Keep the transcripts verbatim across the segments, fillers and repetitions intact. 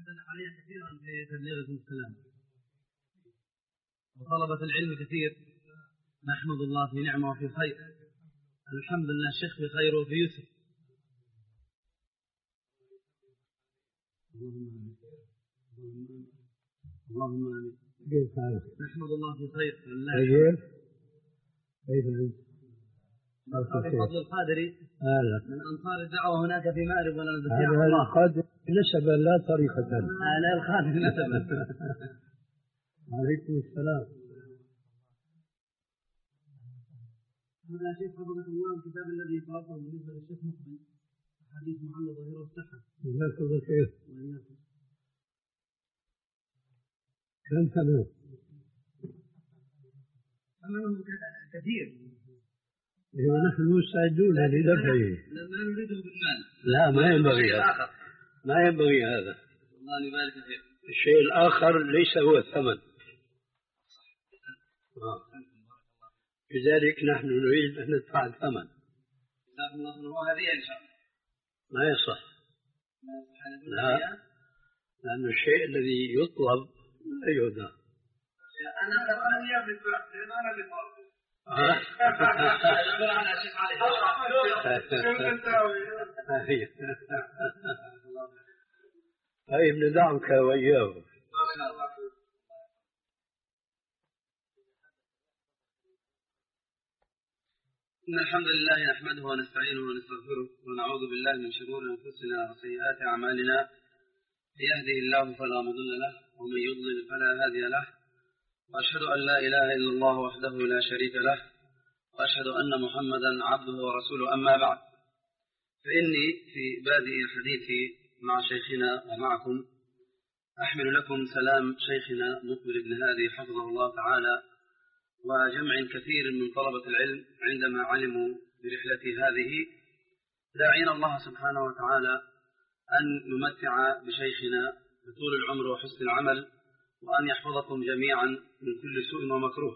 عليها كثيرا في تبليغكم السلام، وطلبة العلم كثير، نحمد الله في نعمة وفي خير، الحمد لله الشيخ في خير وفي يسر. اللهم آمين. كيف حالك؟ نحمد الله في خير والله. كيف أنت؟ فضل القادري من أنصار الدعوة هناك في مأرب ولد هذا القادر نسبا لا طريقة. لا القادر نسبا. عليكم السلام. هذا شيخ حفظك الله الكتاب الذي قرأته بالنسبة للشيخ مقبل حديث محمد ظهير الصحة. جزاك الله خير. كم ثمنه؟ ثمنه كثير. نحن مستعدون لدفعه. لا نريده بالمال. لا ما ينبغي هذا. ما ينبغي هذا. الله يبارك فيك. الشيء الآخر ليس هو الثمن. آه. لذلك نحن نريد أن ندفع الثمن. جزاكم الله خيرا. وهذه إن شاء الله. ما يصح. لا. لأن الشيء الذي يطلب لا يهدى. أنا أنا أنا اللي طيب ندعمك وإياه. إن الحمد لله نحمده ونستعينه ونستغفره ونعوذ بالله من شرور أنفسنا وسيئات أعمالنا. يهده الله فلا مضل له ومن يضلل فلا هادي له، وأشهد أن لا إله إلا الله وحده لا شريك له، وأشهد أن محمدا عبده ورسوله. أما بعد، فإني في بادئ حديثي مع شيخنا ومعكم أحمل لكم سلام شيخنا مقبل بن هادي حفظه الله تعالى، وجمع كثير من طلبة العلم عندما علموا برحلتي هذه، داعين الله سبحانه وتعالى أن يمتع بشيخنا بطول العمر وحسن العمل، وأن يحفظكم جميعا من كل سوء ومكروه.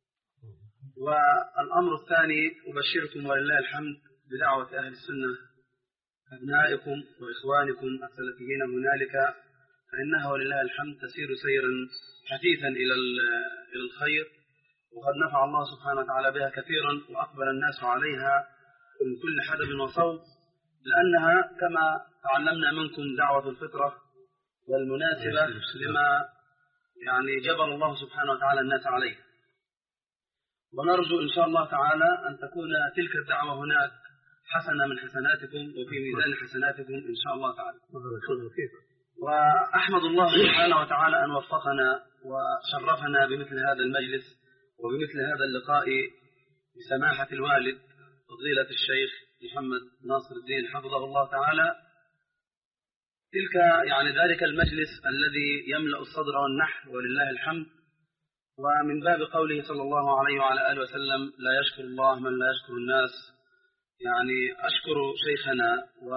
والأمر الثاني، أبشركم ولله الحمد بدعوة أهل السنة أبنائكم وإخوانكم السلفيين هنالك، فإنها ولله الحمد تسير سيرا حثيثا إلى إلى الخير، وقد نفع الله سبحانه وتعالى بها كثيرا، وأقبل الناس عليها من كل حدب وصوب، لأنها كما تعلمنا منكم دعوة الفطرة والمناسبة لما يعني جبر الله سبحانه وتعالى الناس عليه. ونرجو إن شاء الله تعالى أن تكون تلك الدعوة هناك حسنة من حسناتكم وفي ميزان حسناتكم إن شاء الله تعالى. وأحمد الله سبحانه وتعالى أن وفقنا وشرفنا بمثل هذا المجلس وبمثل هذا اللقاء بسماحة الوالد فضيلة الشيخ محمد ناصر الدين حفظه الله تعالى. تلك يعني ذلك المجلس الذي يملأ الصدر والنحر ولله الحمد. ومن باب قوله صلى الله عليه وعلى آله وسلم: لا يشكر الله من لا يشكر الناس. يعني أشكر شيخنا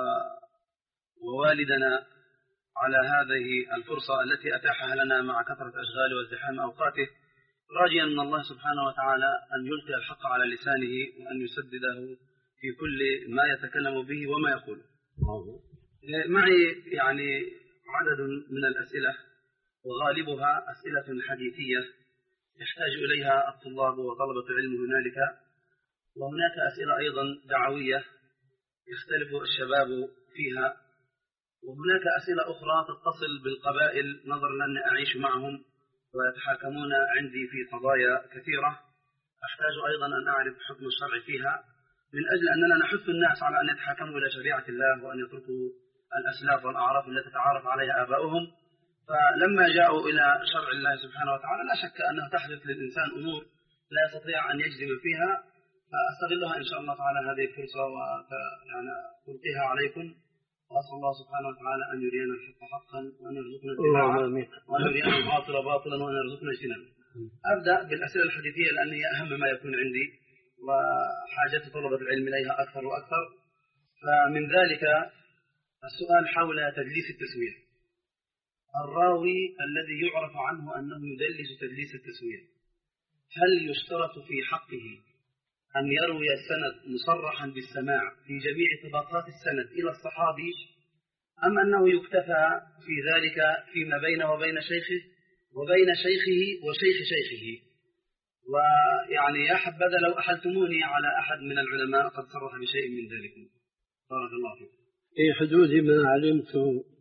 ووالدنا على هذه الفرصة التي أتاحها لنا مع كثرة أشغال وازدحام أوقاته، راجيا من الله سبحانه وتعالى أن يلقي الحق على لسانه وأن يسدده في كل ما يتكلم به وما يقوله. معي يعني عدد من الأسئلة، وغالبها أسئلة حديثية يحتاج إليها الطلاب وطلبة العلم هنالك، وهناك أسئلة أيضا دعوية يختلف الشباب فيها، وهناك أسئلة أخرى تتصل بالقبائل نظرا لأني أعيش معهم ويتحاكمون عندي في قضايا كثيرة، أحتاج أيضا أن أعرف حكم الشرع فيها، من أجل أننا نحث الناس على أن يتحاكموا إلى شريعة الله وأن يتركوا الأسلاف والأعراف التي تعارف عليها آباؤهم. فلما جاءوا إلى شرع الله سبحانه وتعالى لا شك أنه تحدث للإنسان أمور لا يستطيع أن يجزم فيها، فأستغلها إن شاء الله تعالى هذه الفرصة ويعني ألقيها عليكم، وأسأل الله سبحانه وتعالى أن يرينا الحق حقا وأن يرزقنا اتباعه، وأن يرينا الباطل باطلا وأن يرزقنا اجتنابه. أبدأ بالأسئلة الحديثية لأن هي أهم ما يكون عندي وحاجة طلبة العلم إليها أكثر وأكثر. فمن ذلك السؤال حول تدليس التسوية. الراوي الذي يعرف عنه أنه يدلس تدليس التسوية، هل يشترط في حقه أن يروي السند مصرحا بالسماع في جميع طبقات السند إلى الصحابي، أم أنه يكتفى في ذلك فيما بينه وبين شيخه وبين شيخه وشيخ شيخه؟ ويعني يا حبذا لو أحلتموني على أحد من العلماء قد صرح بشيء من ذلك. بارك الله فيكم. في حدود ما علمت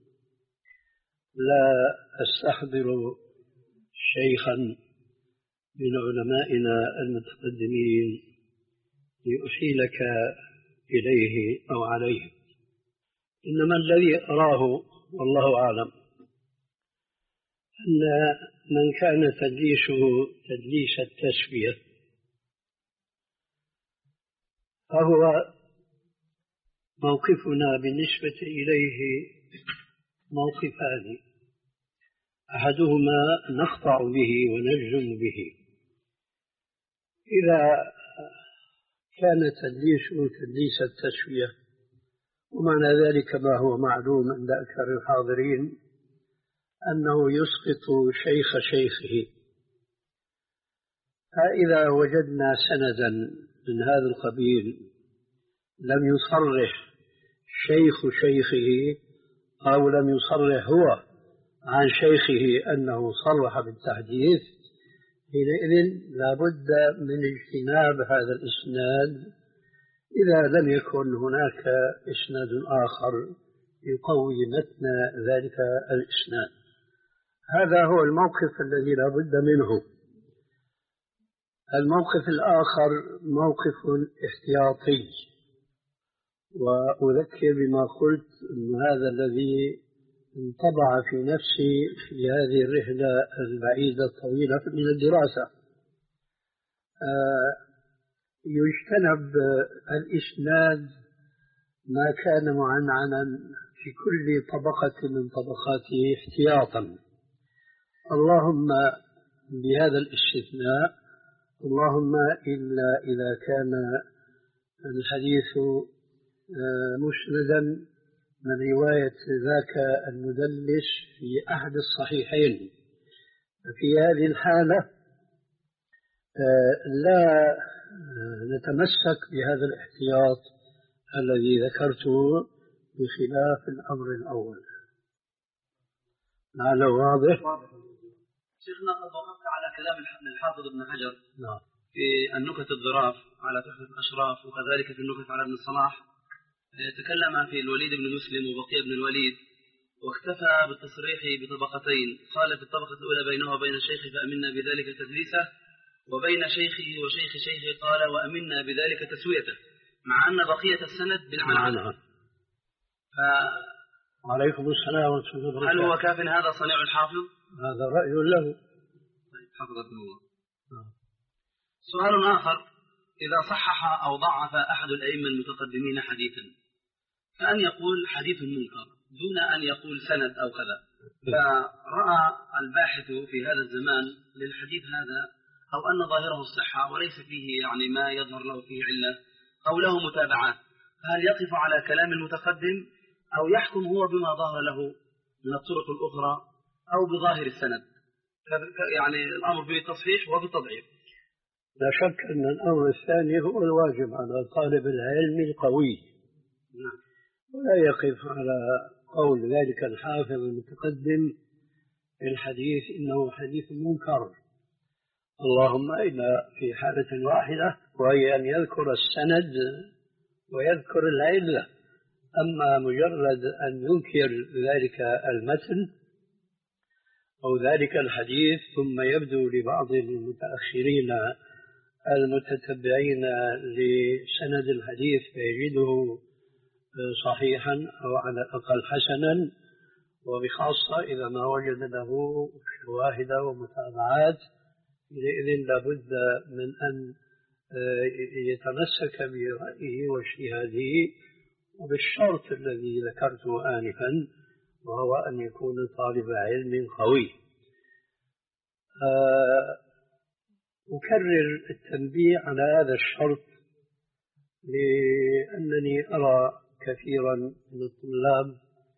لا أستحضر شيخا من علمائنا المتقدمين لأحيلك إليه أو عليه، إنما الذي أراه والله أعلم أن من كان تدليسه تدليس التسوية فهو موقفنا بالنسبة إليه موقفان، أحدهما نخضع به ونجزم به. إذا كان تدليسه تدليس التسوية، ومعنى ذلك ما هو معلوم عند أكثر الحاضرين أنه يسقط شيخ شيخه، فإذا وجدنا سندا من هذا القبيل لم يصرح شيخ شيخه أو لم يصرح هو عن شيخه أنه صرح بالتحديث، حينئذ لا بد من اجتناب هذا الإسناد إذا لم يكن هناك إسناد آخر يقوي متن ذلك الإسناد. هذا هو الموقف الذي لا بد منه. الموقف الآخر موقف احتياطي، وأذكر بما قلت أن هذا الذي انطبع في نفسي في هذه الرحلة البعيدة الطويلة من الدراسة. آه يجتنب الإسناد ما كان معنعنا في كل طبقة من طبقاته احتياطا، اللهم بهذا الاستثناء، اللهم إلا إذا كان الحديث مسندا من رواية ذاك المدلس في أحد الصحيحين. في هذه الحالة لا نتمسك بهذا الاحتياط الذي ذكرته بخلاف الأمر الأول. لعله واضح؟ شيخنا قد وقفت على كلام الحافظ ابن حجر نعم في النكت الظراف على تحفة الأشراف، وكذلك في النكت على ابن الصلاح. تكلم في الوليد بن مسلم وبقية بن الوليد، واكتفى بالتصريح بطبقتين. قال في الطبقة الأولى بينه وبين شيخه فأمنا بذلك تدليسه، وبين شيخه وشيخ شيخه قال وأمنا بذلك تسويته، مع أن بقية السند بالعنعنة. ف... وعليكم السلام ورحمة الله وبركاته. هل هو كاف هذا صنيع الحافظ؟ هذا رأي له. طيب حفظكم الله. سؤال آخر: إذا صحح أو ضعف أحد الأئمة المتقدمين حديثا، كأن يقول حديث منكر دون أن يقول سند أو كذا، فرأى الباحث في هذا الزمان للحديث هذا أو أن ظاهره الصحة وليس فيه يعني ما يظهر له فيه علة أو له متابعات، فهل يقف على كلام المتقدم أو يحكم هو بما ظهر له من الطرق الأخرى أو بظاهر السند؟ يعني الأمر بالتصحيح وبالتضعيف. لا شك أن الأمر الثاني هو الواجب على طالب العلم القوي، ولا يقف على قول ذلك الحافظ المتقدم في الحديث إنه حديث منكر، اللهم إلا في حالة واحدة وهي أن يذكر السند ويذكر العلة. أما مجرد أن ينكر ذلك المتن أو ذلك الحديث ثم يبدو لبعض المتأخرين المتتبعين لسند الحديث فيجده صحيحا أو على الأقل حسنا، وبخاصة إذا ما وجد له شواهد ومتابعات، إذن لابد من أن يتمسك برأيه واجتهاده وبالشرط الذي ذكرته آنفا، وهو أن يكون طالب علم قوي. أكرر التنبيه على هذا الشرط لأنني أرى كثيرا من الطلاب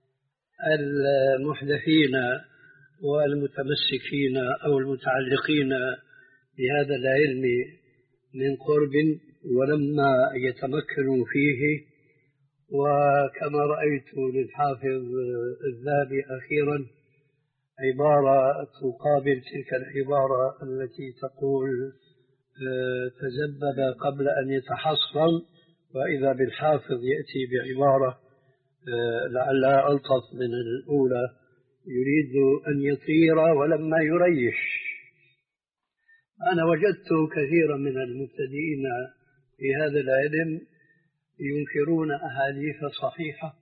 المحدثين والمتمسكين أو المتعلقين بهذا العلم من قرب، ولما يتمكنوا فيه وكما رأيت للحافظ الذهبي أخيرا عبارة تقابل تلك العبارة التي تقول تذبذب قبل أن يتحصن، وإذا بالحافظ يأتي بعبارة لعلها ألطف من الأولى، يريد أن يطير ولما يريش. أنا وجدت كثيرا من المبتدئين في هذا العلم ينكرون أحاديث صحيحة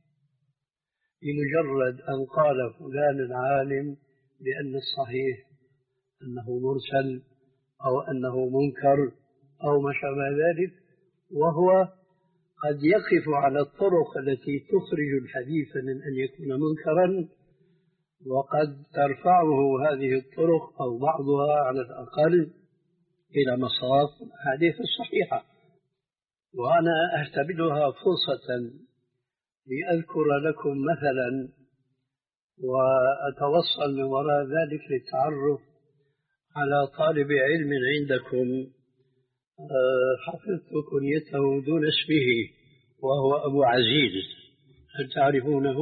بمجرد أن قال فلان العالم بأن الصحيح أنه مرسل أو أنه منكر أو ما شابه ذلك، وهو قد يقف على الطرق التي تخرج الحديث من أن يكون منكرا، وقد ترفعه هذه الطرق أو بعضها على الأقل إلى مصاف الأحاديث الصحيحة. وأنا أعتبرها فرصة لأذكر لكم مثلا وأتوصل من وراء ذلك للتعرف على طالب علم عندكم حفظت كنيته دون اسمه، وهو أبو عزيز. هل تعرفونه؟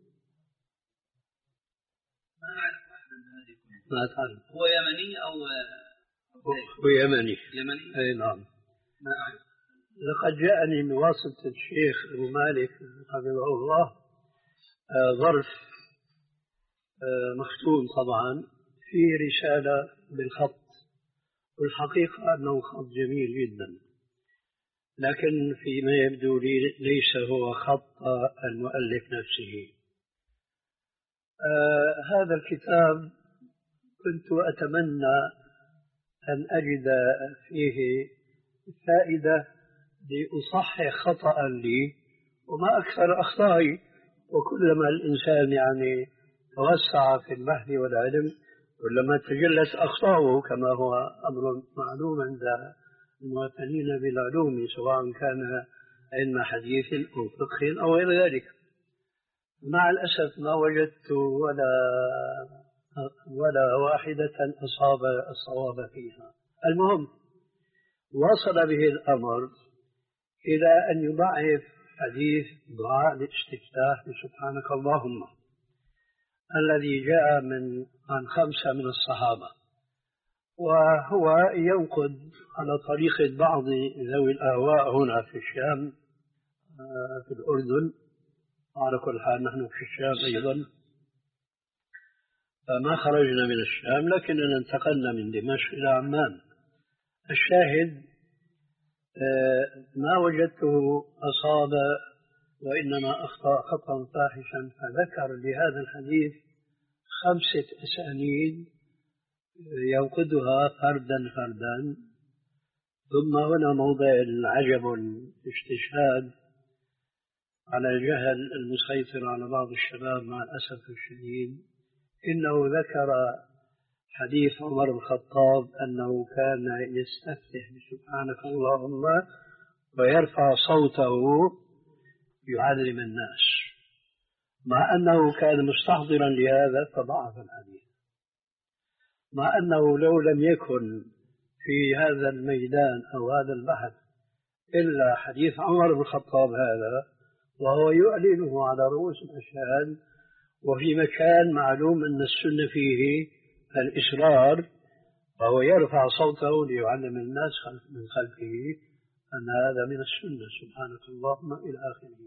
ما أعرف أحد من هذه الكنية. ما تعرف. هو يمني أو هو يمني؟ يمني؟ أي نعم. ما أعرف. لقد جاءني من واسطة الشيخ أبو مالك حفظه الله ظرف مختوم طبعا في رسالة بالخط، والحقيقة أنه خط جميل جدا، لكن فيما يبدو لي ليس هو خط المؤلف نفسه. آه هذا الكتاب كنت أتمنى أن أجد فيه فائدة لأصحح خطأ لي، وما أكثر أخطائي، وكلما الإنسان يعني توسع في البحث والعلم كلما تجلت أخطاؤه، كما هو أمر معلوم عند المعتنين بالعلوم سواء كان علم حديث أو فقه أو غير ذلك. مع الأسف ما وجدت ولا ولا واحدة أصاب الصواب فيها. المهم وصل به الأمر إلى أن يضعف حديث دعاء الاستفتاح بسبحانك اللهم الذي جاء من عن خمسة من الصحابة، وهو ينقد على طريقة بعض ذوي الأهواء هنا في الشام في الأردن. على كل حال نحن في الشام أيضا، فما خرجنا من الشام لكننا انتقلنا من دمشق إلى عمان. الشاهد ما وجدته أصاب وإنما أخطأ خطأ فاحشا، فذكر لهذا الحديث خمسة أسانيد ينقدها فردا فردا. ثم هنا موضع العجب والاستشهاد على جهل المسيطر على بعض الشباب مع الأسف الشديد، إنه ذكر حديث عمر بن الخطاب أنه كان يستفتح بسبحانك اللهم ويرفع صوته يعلم الناس، مع أنه كان مستحضرا لهذا فضعف الحديث، مع أنه لو لم يكن في هذا الميدان أو هذا البحث إلا حديث عمر بن الخطاب هذا، وهو يعلنه على رؤوس الأشهاد وفي مكان معلوم أن السنة فيه الإصرار، فهو يرفع صوته ليعلم الناس من خلفه أن هذا من السنة سبحانك اللهم إلى آخره.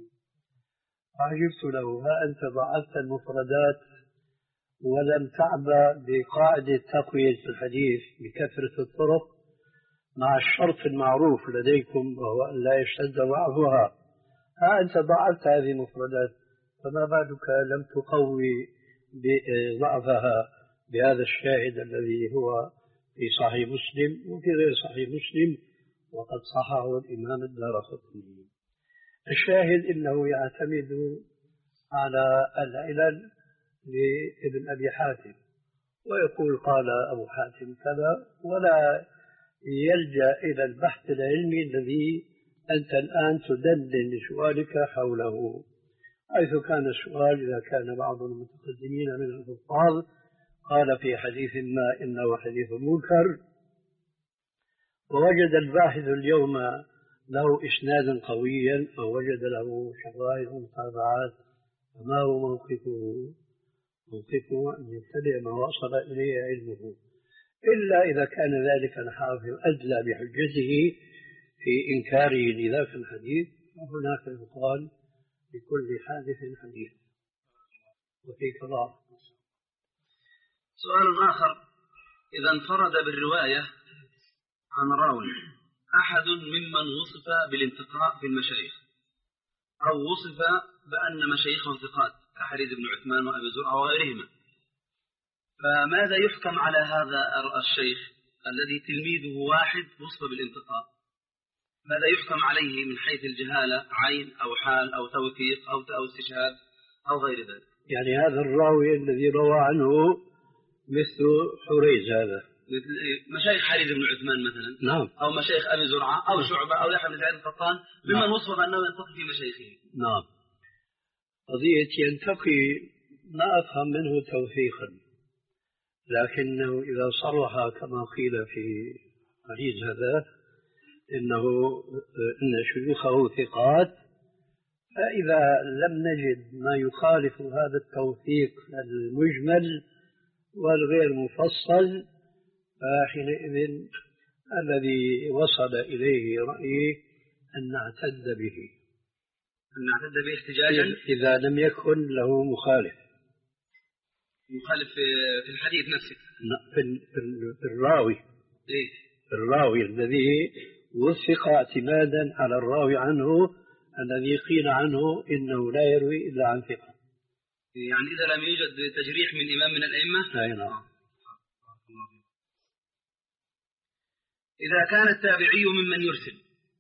عجبت له، ها أنت ضعفت المفردات ولم تعبأ بقاعدة تقوية الحديث بكثرة الطرق مع الشرط المعروف لديكم وهو أن لا يشتد ضعفها. ها أنت ضعفت هذه المفردات، فما بالك لم تقوي ضعفها بهذا الشاهد الذي هو في صحيح مسلم وفي غير صحيح مسلم وقد صححه الإمام الدارقطني. الشاهد إنه يعتمد على العلل لابن أبي حاتم ويقول قال أبو حاتم كذا، ولا يلجأ إلى البحث العلمي الذي أنت الآن تدلل لسؤالك حوله، حيث كان السؤال إذا كان بعض المتقدمين من الحفاظ قال في حديث ما إنه حديث منكر، ووجد الباحث اليوم له إسنادا قويا أو وجد له شواهد ومتابعات، فما هو موقفه؟ موقفه أن يتبع ما وصل إليه علمه، إلا إذا كان ذلك الحافظ أدلى بحجته في إنكاره لذاك الحديث، وهناك يقال لكل حادث حديث. وفيك الله. سؤال آخر: إذا انفرد بالرواية عن راوي أحد ممن وصف بالانتقاء في المشايخ، أو وصف بأن مشايخه ثقات كحريز بن عثمان وأبي زرعة وغيرهما، فماذا يحكم على هذا الشيخ الذي تلميذه واحد وصف بالانتقاء؟ ماذا يحكم عليه من حيث الجهالة، عين أو حال أو توثيق أو أو استشهاد أو غير ذلك؟ يعني هذا الراوي الذي روى عنه مثل حريز، هذا مشايخ حريز بن عثمان مثلا، نعم، أو مشايخ أبي زرعة أو نعم. شعبة أو يحيى بن سعيد القطان، ممن نعم. وصف أنه ينتقي في مشايخه. نعم. قضية ينتقي ما أفهم منه توثيقا، لكنه إذا صرح كما قيل في حديث هذا إنه إن شيوخه ثقات، فإذا لم نجد ما يخالف هذا التوثيق المجمل والغير مفصل، فحينئذ الذي وصل إليه رأيي أن نعتد به أن نعتد به احتجاجا إذا لم يكن له مخالف مخالف في الحديث نفسه، في الراوي إيه؟ الراوي الذي وثق اعتمادا على الراوي عنه الذي قيل عنه إنه لا يروي إلا عن ثقة. يعني إذا لم يوجد تجريح من إمام من الأئمة. أي نعم. إذا كان التابعي ممن يرسل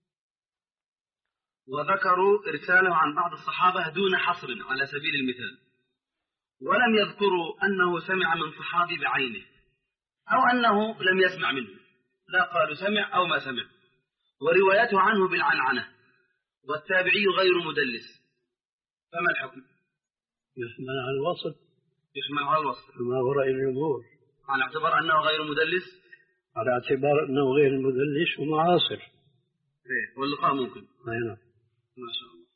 وذكروا إرساله عن بعض الصحابة دون حصر على سبيل المثال، ولم يذكروا أنه سمع من صحابي بعينه أو أنه لم يسمع منه، لا قالوا سمع أو ما سمع، وروايته عنه بالعنعنة، والتابعي غير مدلس، فما الحكم؟ يحمل على الوصف يحمل على الوصف كما هو رأي الجمهور، على اعتبار أنه غير مدلس، على اعتبار أنه غير مدلس ومعاصر. إيه، واللقاء ممكن. أي نعم. ما شاء الله.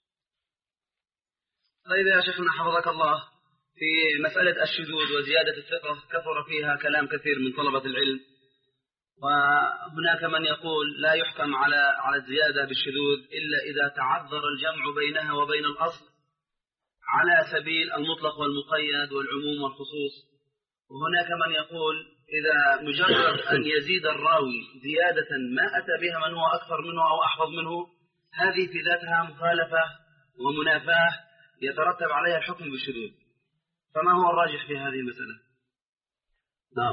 طيب يا شيخنا حفظك الله، في مسألة الشذوذ وزيادة الثقة كثر فيها كلام كثير من طلبة العلم، وهناك من يقول لا يحكم على على الزيادة بالشذوذ إلا إذا تعذر الجمع بينها وبين الأصل على سبيل المطلق والمقيد والعموم والخصوص، وهناك من يقول إذا مجرد أن يزيد الراوي زيادة ما أتى بها من هو أكثر منه أو أحفظ منه، هذه في ذاتها مخالفة ومنافاة يترتب عليها الحكم بالشذوذ، فما هو الراجح في هذه المسألة؟ نعم،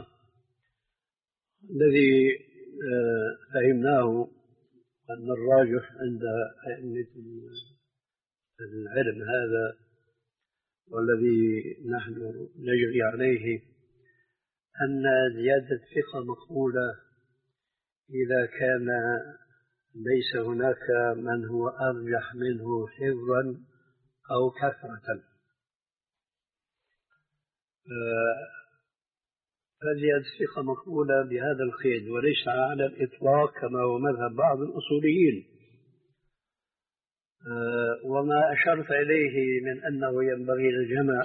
الذي فهمناه أن الراجح عند أئمة العلم هذا والذي نحن نجري عليه أن زيادة الثقة مقبولة إذا كان ليس هناك من هو أرجح منه حفظا أو كثرة، فزيادة الثقة مقبولة بهذا القيد وليس على الإطلاق كما هو مذهب بعض الأصوليين. وما أشرت إليه من أنه ينبغي الجمع،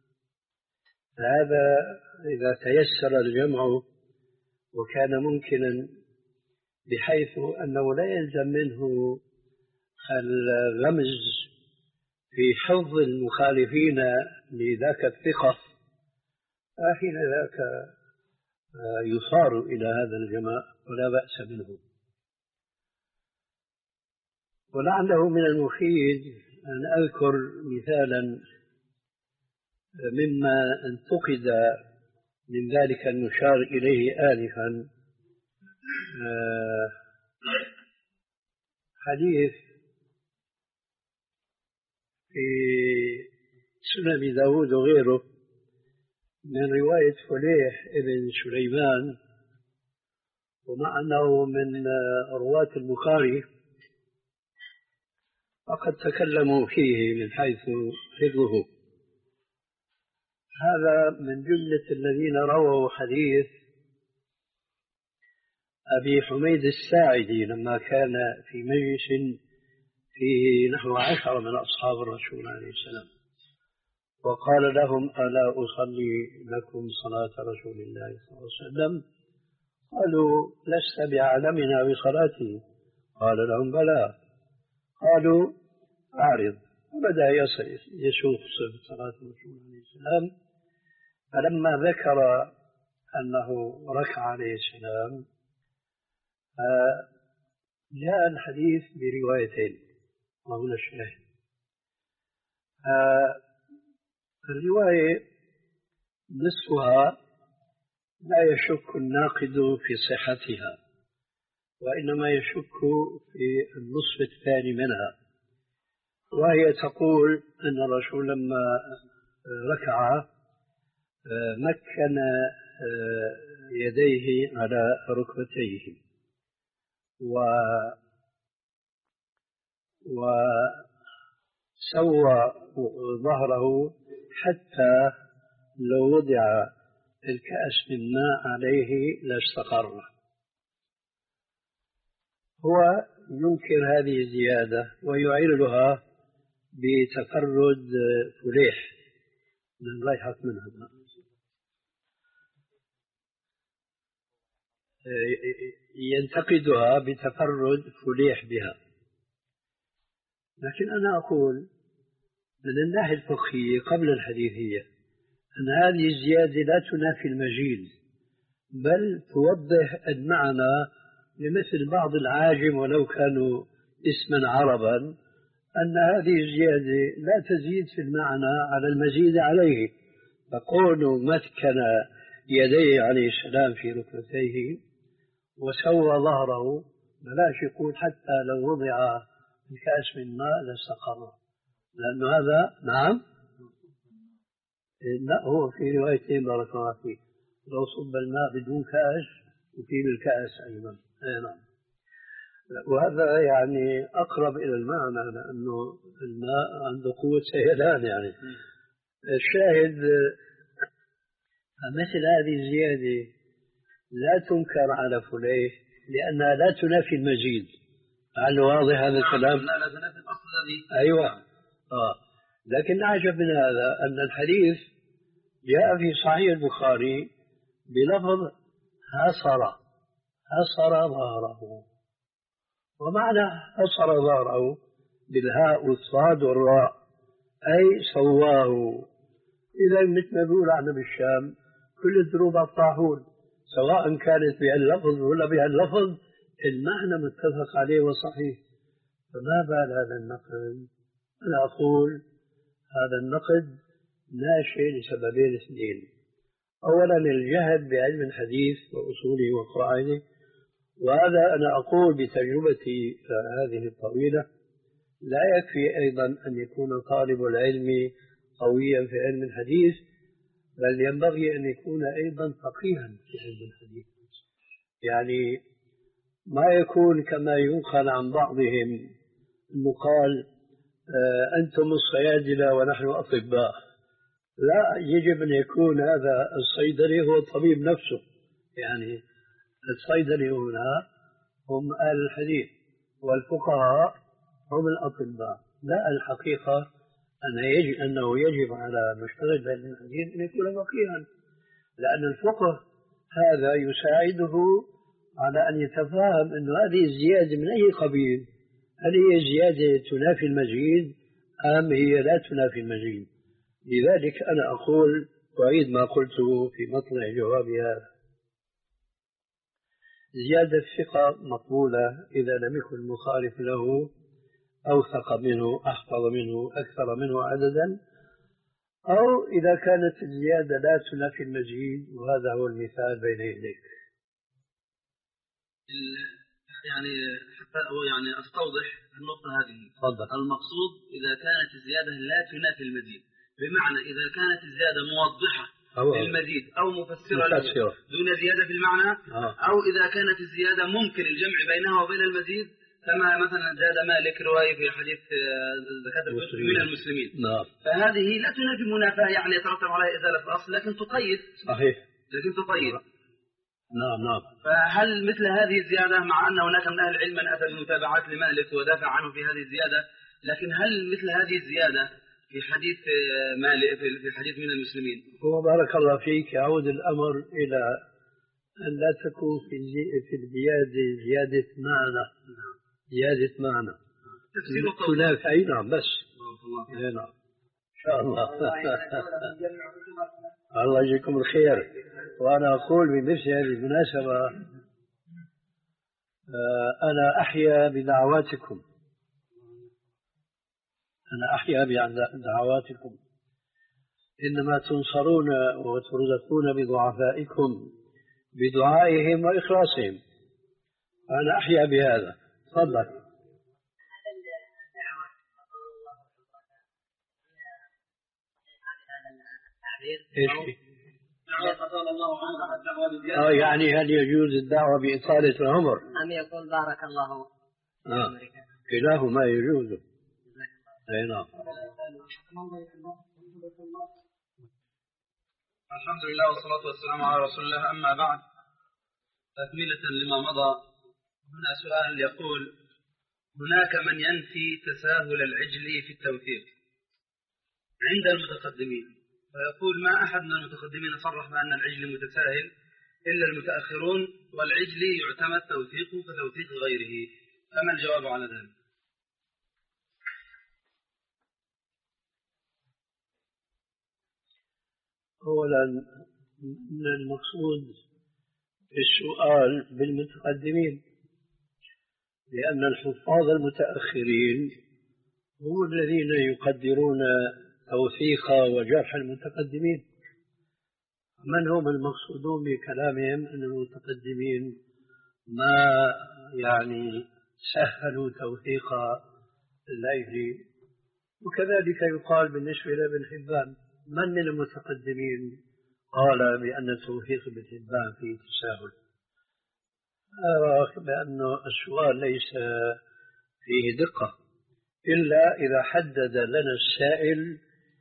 هذا إذا تيسر الجمع وكان ممكنا بحيث أنه لا يلزم منه الغمز في حفظ المخالفين لذاك الثقة، فحين ذاك يصار إلى هذا الجماع ولا بأس منه. ولعله من المفيد أن أذكر مثالا مما انتقد من ذلك المشار إليه آنفا، حديث في سنن أبي داود وغيره من رواية فليح ابن سليمان، ومع أنه من رواة البخاري فقد تكلموا فيه من حيث حفظه. هذا من جملة الذين رووا حديث أبي حميد الساعدي لما كان في مجلس فيه نحو عشرة من أصحاب الرسول عليه السلام، وقال لهم: ألا أصلي لكم صلاة رسول الله صلى الله عليه وسلم؟ قالوا: لست بعلمنا بصلاته. قال لهم: بلى. قالوا: أعرض. فبدأ يسوق صفة صلاة الرسول عليه السلام، فلما ذكر أنه ركع عليه السلام جاء الحديث بروايتين، وهنا الشاهد. الرواية نصفها لا يشك الناقد في صحتها، وإنما يشك في النصف الثاني منها، وهي تقول أن الرسول لما ركع مكن يديه على ركبتيه و وسوى ظهره حتى لو وضع الكأس من ماء عليه لاستقر. هو ينكر هذه الزيادة ويعللها بتفرد فليح من لا يحط منها، ينتقدها بتفرد فليح بها. لكن أنا أقول من الناحية الفقهية قبل الحديثية أن هذه الزيادة لا تنافي المزيد، بل توضح المعنى لمثل بعض العاجم ولو كانوا اسما عربا، أن هذه الزيادة لا تزيد في المعنى على المزيد عليه. فقول مكن يديه عليه السلام في ركبتيه وسوى ظهره بلاش يقول حتى لو وضع الكأس من ماء لاستقر، لأنه هذا نعم لا هو في روايتين بارك الله فيك، لو صب الماء بدون كأس وفي بالكأس أيضا. نعم، وهذا يعني أقرب إلى المعنى لأنه الماء عنده قوة سيلان. يعني الشاهد مثل هذه الزيادة لا تنكر على فليه لأنها لا تنافي المزيد. هل واضح هذا الكلام؟ لا لا تنافي الأصل الذي أيوة. آه. لكن أعجب من هذا أن الحديث جاء في صحيح البخاري بلفظ حصر حصر ظهره، ومعنى حصر ظهره بالهاء والصاد والراء أي سواه. إذا مثل ما بيقول عنا بالشام كل الدروب الطاحون، سواء كانت بهاللفظ ولا بهاللفظ المعنى متفق عليه وصحيح. فما بال هذا النقد؟ أنا أقول هذا النقد ناشئ لسببين اثنين: أولا الجهل بعلم الحديث وأصوله وقواعده، وهذا أنا أقول بتجربتي هذه الطويلة لا يكفي أيضا أن يكون طالب العلم قويا في علم الحديث، بل ينبغي أن يكون أيضا فقيها في علم الحديث. يعني ما يكون كما ينقل عن بعضهم أنه قال آه أنتم الصيادلة ونحن أطباء. لا، يجب أن يكون هذا الصيدلي هو الطبيب نفسه. يعني الصيدلي هنا هم أهل الحديث والفقهاء هم الأطباء. لا، الحقيقة أن يجب أنه يجب على مشتغل بعلم الحديث أن يكون فقيها، لأن الفقه هذا يساعده على أن يتفاهم أن هذه الزيادة من أي قبيل، هل هي زيادة تنافي المزيد أم هي لا تنافي المزيد. لذلك أنا أقول وأعيد ما قلته في مطلع جوابي هذا: زيادة الثقة مقبولة إذا لم يكن المخالف له أوثق منه، أحفظ منه، أكثر منه عددا، أو إذا كانت الزيادة لا تنافي المزيد، وهذا هو المثال بين يديك. يعني حتى يعني أستوضح النقطة هذه. فضل. المقصود إذا كانت الزيادة لا تنافي المزيد، بمعنى إذا كانت الزيادة موضحة للمزيد أو مفسرة له دون زيادة في المعنى، آه. أو إذا كانت الزيادة ممكن الجمع بينها وبين المزيد، كما مثلا زاد مالك رواية في حديث زكاة الفطر من المسلمين. نعم. فهذه لا تنافي منافاة يعني يترتب عليها إزالة الأصل، لكن تقيد. صحيح. لكن تقيد. نعم نعم. فهل مثل هذه الزيادة، مع أن هناك من أهل العلم من أتى بمتابعات لمالك ودافع عنه في هذه الزيادة، لكن هل مثل هذه الزيادة في حديث مالك في حديث من المسلمين؟ هو بارك الله فيك يعود الأمر إلى أن لا تكون في في الزيادة زيادة معنى، زيادة معنى تنافي. أي نعم بس أي نعم إن شاء الله. الله يجزيكم الخير. وأنا أقول بمثل هذه المناسبة أنا أحيا بدعواتكم، أنا أحيا بدعواتكم، إنما تنصرون وترزقون بضعفائكم بدعائهم وإخلاصهم. أنا أحيا بهذا. تفضل. إيش؟ آه يعني هل يجوز الدعوة بإطالة العمر أم يقول بارك الله آه. كلاهما يجوز. أي نعم. الحمد لله والصلاة والسلام على رسول الله. أما بعد، تكملة لما مضى، هنا سؤال يقول: هناك من ينفي تساهل العجل في التوثيق عند المتقدمين، فيقول ما أحد من المتقدمين صرح بأن العجل متساهل إلا المتأخرون، والعجل يعتمد توثيقه كتوثيق غيره، فما الجواب على ذلك؟ أولا المقصود السؤال بالمتقدمين، لأن الحفاظ المتأخرين هم الذين يقدرون توثيق وجرح المتقدمين. من هم المقصودون بكلامهم أن المتقدمين ما يعني سهلوا توثيق العجل. وكذلك يقال بالنسبة لابن حبان، من من المتقدمين قال بأن توثيق ابن حبان فيه تساهل؟ أرى بأن السؤال ليس فيه دقة إلا إذا حدد لنا السائل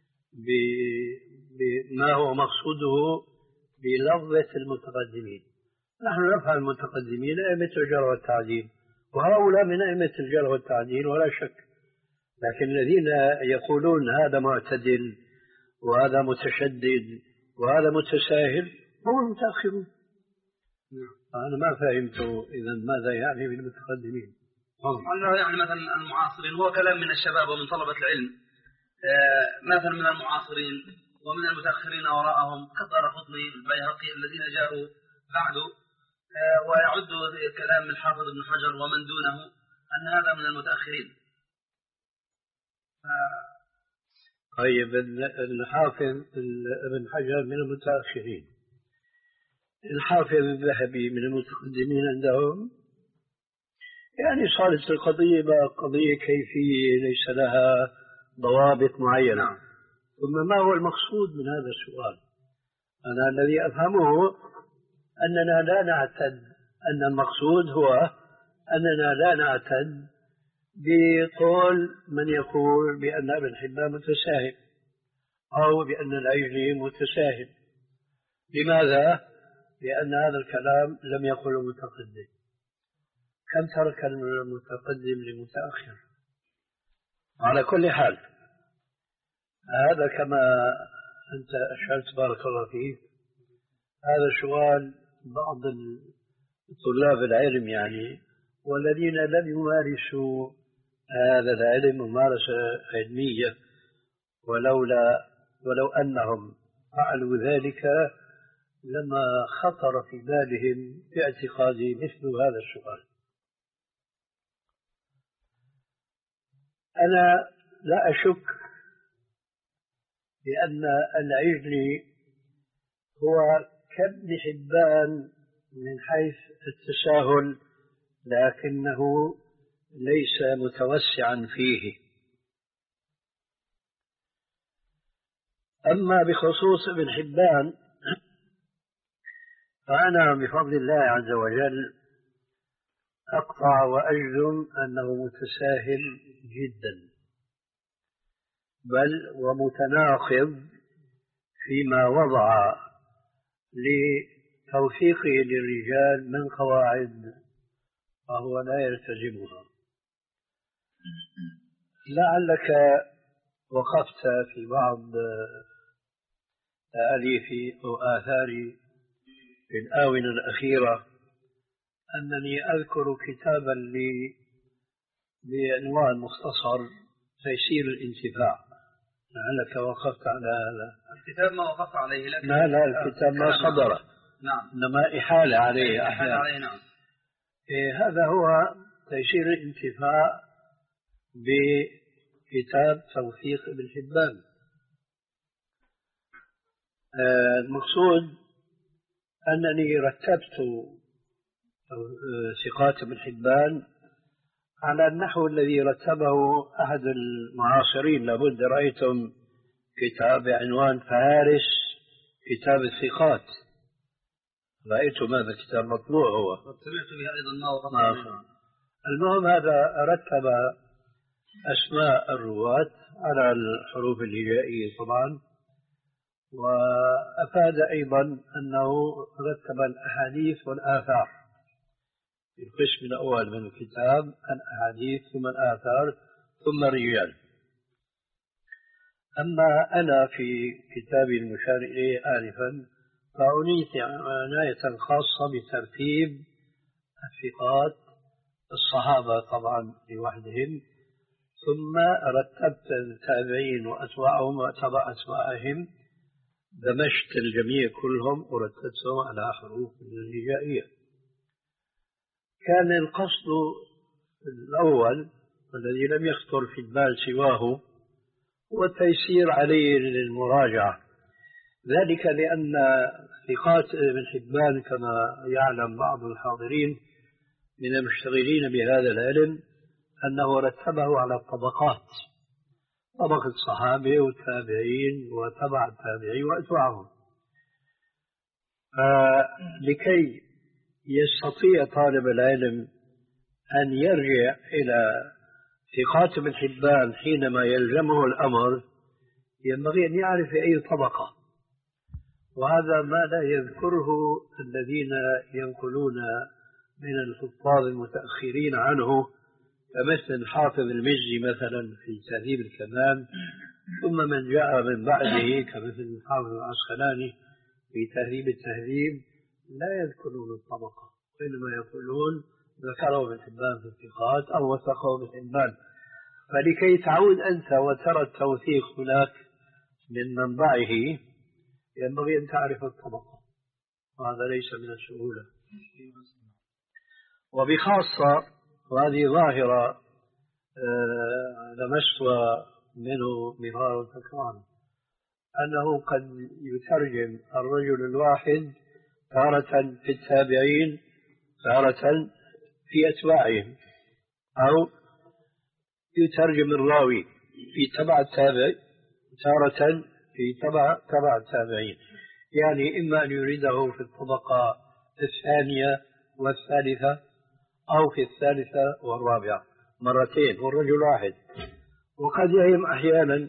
بما هو مقصوده بلفظة المتقدمين. نحن نفهم المتقدمين أئمة الجرح والتعديل، وهؤلاء من أئمة الجرح والتعديل ولا شك، لكن الذين يقولون هذا معتدل وهذا متشدد وهذا متساهل هم المتأخرون. أنا ما فهمت إذا ماذا يعني بالمتقدمين. أنه يعني مثلا المعاصرين، هو كلام من الشباب ومن طلبة العلم، مثلا من المعاصرين ومن المتأخرين وراءهم كالدارقطني البيهقي الذين جاءوا بعده، ويعد كلام الحافظ ابن حجر ومن دونه أن هذا من المتأخرين. طيب الحافظ ابن حجر من المتأخرين، الحافظ الذهبي من المتقدمين عندهم. يعني صارت القضية بقى قضية كيفية ليس لها ضوابط معينة. ثم ما هو المقصود من هذا السؤال؟ أنا الذي أفهمه أننا لا نعتد، أن المقصود هو أننا لا نعتد بقول من يقول بأن ابن حبان متساهل أو بأن العجلي متساهل. لماذا؟ لأن هذا الكلام لم يقله المتقدم. كم ترك المتقدم للمتأخر؟ على كل حال هذا كما أنت أشرت بارك الله فيك، هذا سؤال بعض طلاب العلم يعني، والذين لم يمارسوا هذا العلم ممارسة علمية، ولولا ولو أنهم فعلوا ذلك لما خطر في بالهم باعتقادي مثل هذا السؤال. أنا لا أشك بأن العجلي هو كابن حبان من حيث التساهل، لكنه ليس متوسعا فيه. أما بخصوص ابن حبان فأنا بفضل الله عز وجل أقطع وأجزم أنه متساهل جدا، بل ومتناقض فيما وضع توثيقه للرجال من قواعد فهو لا يلتزمها. لعلك وقفت في بعض تأليفي أو آثاري في الآونة الأخيرة أنني أذكر كتابا لي بعنوان مختصر تيسير الانتفاع. لعلك وقفت على هذا الكتاب. ما وقفت عليه لكن لا لا الكتاب ما صدر. نعم. إنما إحالة عليه إحالة عليه. نعم. إيه هذا هو تيسير الانتفاع بكتاب توثيق ابن حبان. آه المقصود أنني رتبت ثقات ابن حبان على النحو الذي رتبه أحد المعاصرين. لابد رأيتم كتاب بعنوان فهارس كتاب الثقات، رأيتم هذا الكتاب مطبوع هو. سمعت به أيضا ما وقفت. المهم هذا رتب أسماء الرواة على الحروف الهجائية طبعا، وأفاد أيضا أنه رتب الأحاديث والآثار في القسم الأول من الكتاب، الأحاديث ثم الآثار ثم الرجال. أما أنا في كتابي المشار إليه آنفا فعنيت عناية خاصة بترتيب الثقات الصحابة طبعا لوحدهم، ثم رتبت التابعين وأتباعهم وأتباع أتباعهم، دمجت الجميع كلهم ورتبتهم على حروف الهجائية. كان القصد الأول الذي لم يخطر في البال سواه هو التيسير عليه للمراجعة، ذلك لأن ثقات ابن حبان كما يعلم بعض الحاضرين من المشتغلين بهذا العلم أنه رتبه على الطبقات، طبقة الصحابة والتابعين وتبع التابعين وأتباعهم. لكي يستطيع طالب العلم أن يرجع إلى ثقات ابن حبان حينما يلزمه الأمر ينبغي أن يعرف أي طبقة، وهذا ما لا يذكره الذين ينقلون من الحفاظ المتأخرين عنه كمثل الحافظ المجزي مثلا في تهذيب الكمال، ثم من جاء من بعده كمثل الحافظ العسقلاني في تهذيب التهذيب لا يذكرون الطبقة، وإنما يقولون ذكره ابن حبان في الثقات أو وثقه ابن حبان. فلكي تعود أنت وترى التوثيق هناك من منبعه ينبغي أن تعرف الطبقة، وهذا ليس من السهولة. وبخاصة وهذه ظاهرة لمسها منه مرارا وتكرارا أنه قد يترجم الرجل الواحد تارة في التابعين تارة في أتباعهم، أو يترجم الراوي في تبع التابع تارة في تبع تبع التابعين، يعني إما أن يريده في الطبقة الثانية والثالثة أو في الثالثة والرابعة مرتين والرجل واحد. وقد يهم أحيانا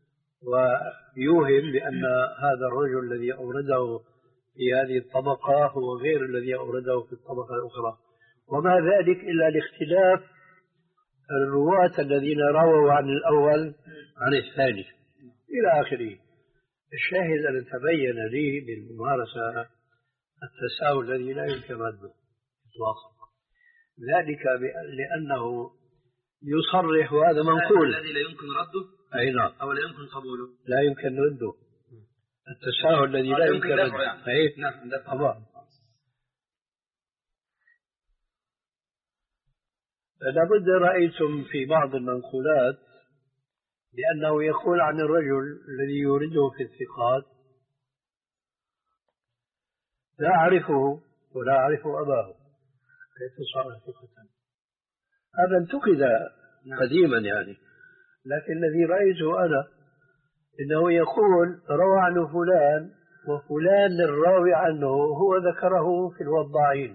ويوهم بأن هذا الرجل الذي أورده في هذه الطبقة هو غير الذي أورده في الطبقة الأخرى، وما ذلك إلا لاختلاف الرواة الذين رووا عن الأول عن الثاني إلى آخره. الشاهد أن تبين لي بالممارسة التساؤل الذي لا يمكن رده إطلاقا، ذلك لأنه يصرح وهذا منقول الذي لا يمكن رده أي نعم أو لا يمكن قبوله، لا يمكن رده، التساهل الذي لا يمكن رده يعني. نعم طبعا. لابد رأيتم في بعض المنقولات لأنه يقول عن الرجل الذي يورده في الثقات لا أعرفه ولا أعرف أباه كيف صار ثقة. هذا انتقد قديما يعني، لكن الذي رأيته أنا إنه يقول روى عنه فلان وفلان الراوي عنه هو ذكره في الوضاعين.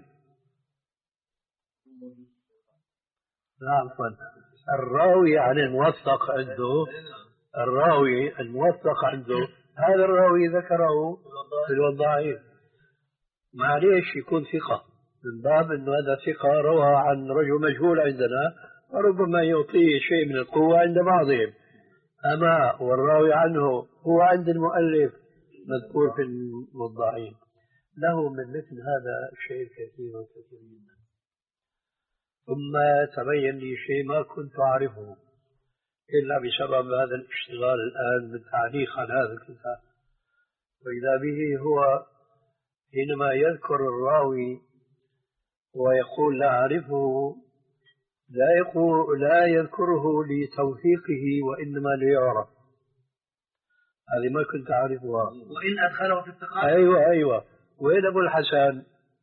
نعم، الراوي عن الموثق عنده، الراوي الموثق عنده هذا الراوي ذكره في الوضاعين. معليش يكون ثقة من باب أنه هذا ثقة روى عن رجل مجهول عندنا وربما يعطيه شيء من القوة عند بعضهم، أما والراوي عنه هو عند المؤلف مذكور في الموضعين، له من مثل هذا شيء كثير وكثير جدا. ثم تبين لي شيء ما كنت أعرفه إلا بسبب هذا الاشتغال الآن بالتعليق على هذا الكتاب، وإذا به هو حينما يذكر الراوي ويقول لا أعرفه لا يقول لا يذكره لتوثيقه وإنما ليعرف. هذه ما كنت أعرفها. وإن أدخله في الثقات. أيوة أيوة. وين أبو الحسن؟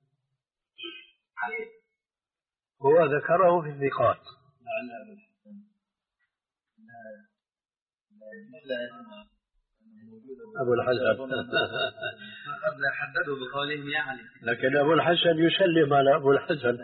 هو ذكره في الثقات. أبو الحسن قد حددوا بقولهم يعني، لكن أبو الحسن يسلم على أبو الحسن.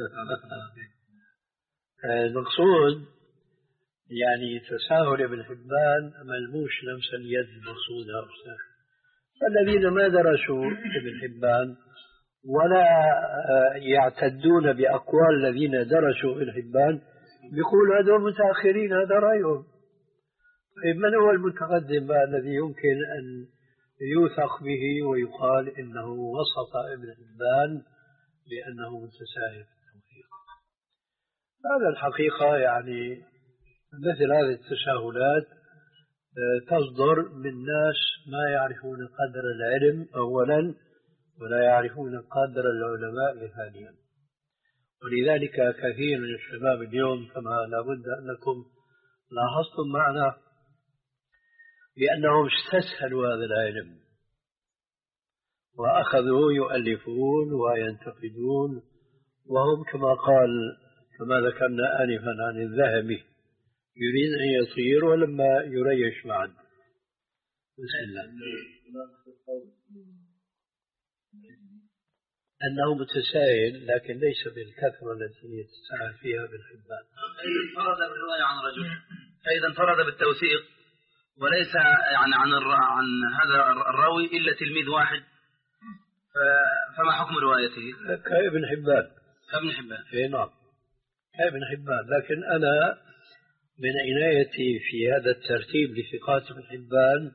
المقصود يعني تساهل ابن حبان ملموش لمس اليد المقصود يا أستاذ. فالذين ما درسوا ابن حبان ولا يعتدون بأقوال الذين درسوا ابن حبان بيقولوا هذول متأخرين، هذا رأيهم. طيب من هو المتقدم الذي يمكن أن يوثق به ويقال إنه وصف ابن حبان بأنه متساهل في التوثيق؟ هذا الحقيقة يعني مثل هذه التساهلات تصدر من ناس ما يعرفون قدر العلم أولا ولا يعرفون قدر العلماء ثانيا. ولذلك كثير من الشباب اليوم كما لابد أنكم لاحظتم معنا بأنهم استسهلوا هذا العلم وأخذوا يؤلفون وينتقدون، وهم كما قال كما ذكرنا آنفا عن الذهبي يريد أن يطير ولما يريش معا. بسم الله. أنه متساهل لكن ليس بالكثرة التي يتساهل فيها ابن حبان. انفرد بالرواية عن رجل، فإذا انفرد بالتوثيق وليس يعني عن عن هذا الراوي إلا تلميذ واحد، فما حكم روايته؟ كابن حبان. كابن حبان. إيه نعم كابن حبان. لكن أنا من عنايتي في هذا الترتيب لثقات ابن حبان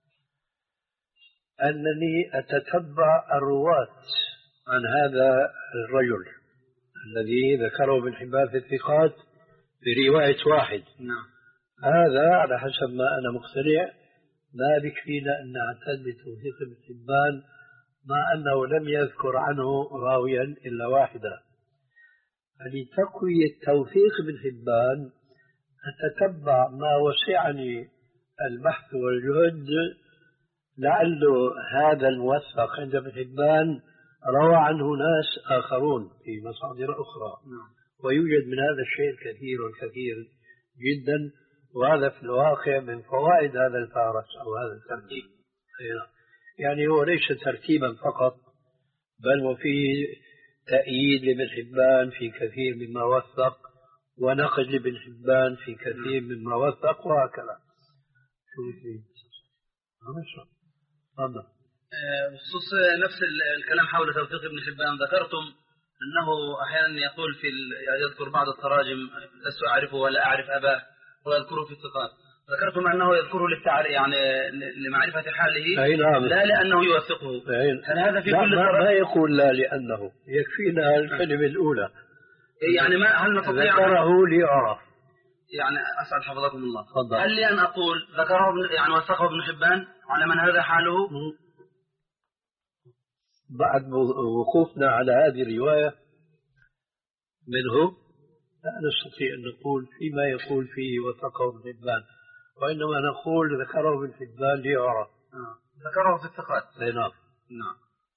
أنني أتتبع الرواة عن هذا الرجل الذي ذكره ابن حبان في الثقات برواية واحد. نعم. هذا على حسب ما أنا مقتنع ما بكفينا أن نعتد بتوثيق ابن حبان مع أنه لم يذكر عنه راويا إلا واحدا. فلتقوية توثيق ابن حبان أتتبع ما وسعني البحث والجهد لعله هذا الموثق عند ابن حبان روى عنه ناس آخرون في مصادر أخرى. ويوجد من هذا الشيء الكثير والكثير جدا، وهذا في الواقع من فوائد هذا الفارس أو هذا الترتيب. يعني هو ليس ترتيبا فقط بل وفيه تأييد لابن حبان في كثير مما وثق ونقد لابن حبان في كثير مما وثق وهكذا. شو في تفضل. بخصوص نفس الكلام حول توثيق ابن حبان، ذكرتم أنه أحيانا يقول في يذكر بعض التراجم لست أعرفه ولا أعرف أباه ويذكره في الثقات. ذكرتم أنه يذكره للتعريف يعني لمعرفة حاله لا لأنه يوثقه. هل هذا في كل ما, ما يقول لا لأنه يكفينا الكلمة الأولى يعني ما هل نستطيع ذكره ليعرف؟ يعني أسأل حفظكم الله فضل. هل لي أن أقول ذكره يعني وثقه ابن حبان على من هذا حاله؟ بعد وقوفنا على هذه الرواية منه لا نستطيع أن نقول فيما يقول فيه وثقه ابن حبان، وإنما نقول ذكره ابن حبان ليعرف. آه. ذكره في الثقات. نعم نعم.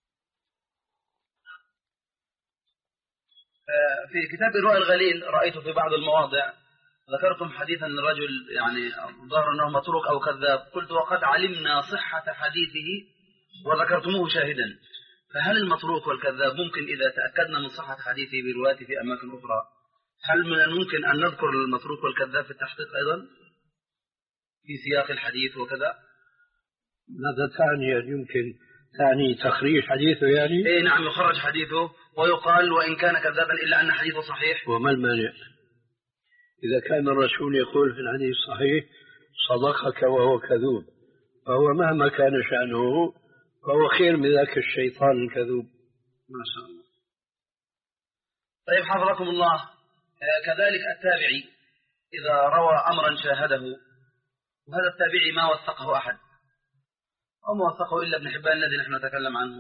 آه في كتاب الرؤى الغليل رأيت في بعض المواضع ذكرتم حديثا الرجل يعني ظهر أنه متروك أو كذاب، قلت وقد علمنا صحة حديثه وذكرتموه شاهدا، فهل المتروك والكذاب ممكن إذا تأكدنا من صحة حديثه برواته في أماكن أخرى هل من الممكن أن نذكر المتروك والكذاب في التحقيق أيضا في سياق الحديث وكذا؟ ماذا تعني يمكن يعني تخريج حديثه يعني؟ إيه نعم، يخرج حديثه ويقال وإن كان كذابا إلا أن حديثه صحيح. وما المانع؟ إذا كان الرسول يقول في الحديث الصحيح صدقك وهو كذوب، فهو مهما كان شأنه فهو خير من ذاك الشيطان الكذوب. ما شاء الله. طيب حفظكم الله، كذلك التابعي إذا روى أمرا شاهده، وهذا التابعي ما وثقه أحد وما وثقه إلا ابن حبان الذي نحن نتكلم عنه.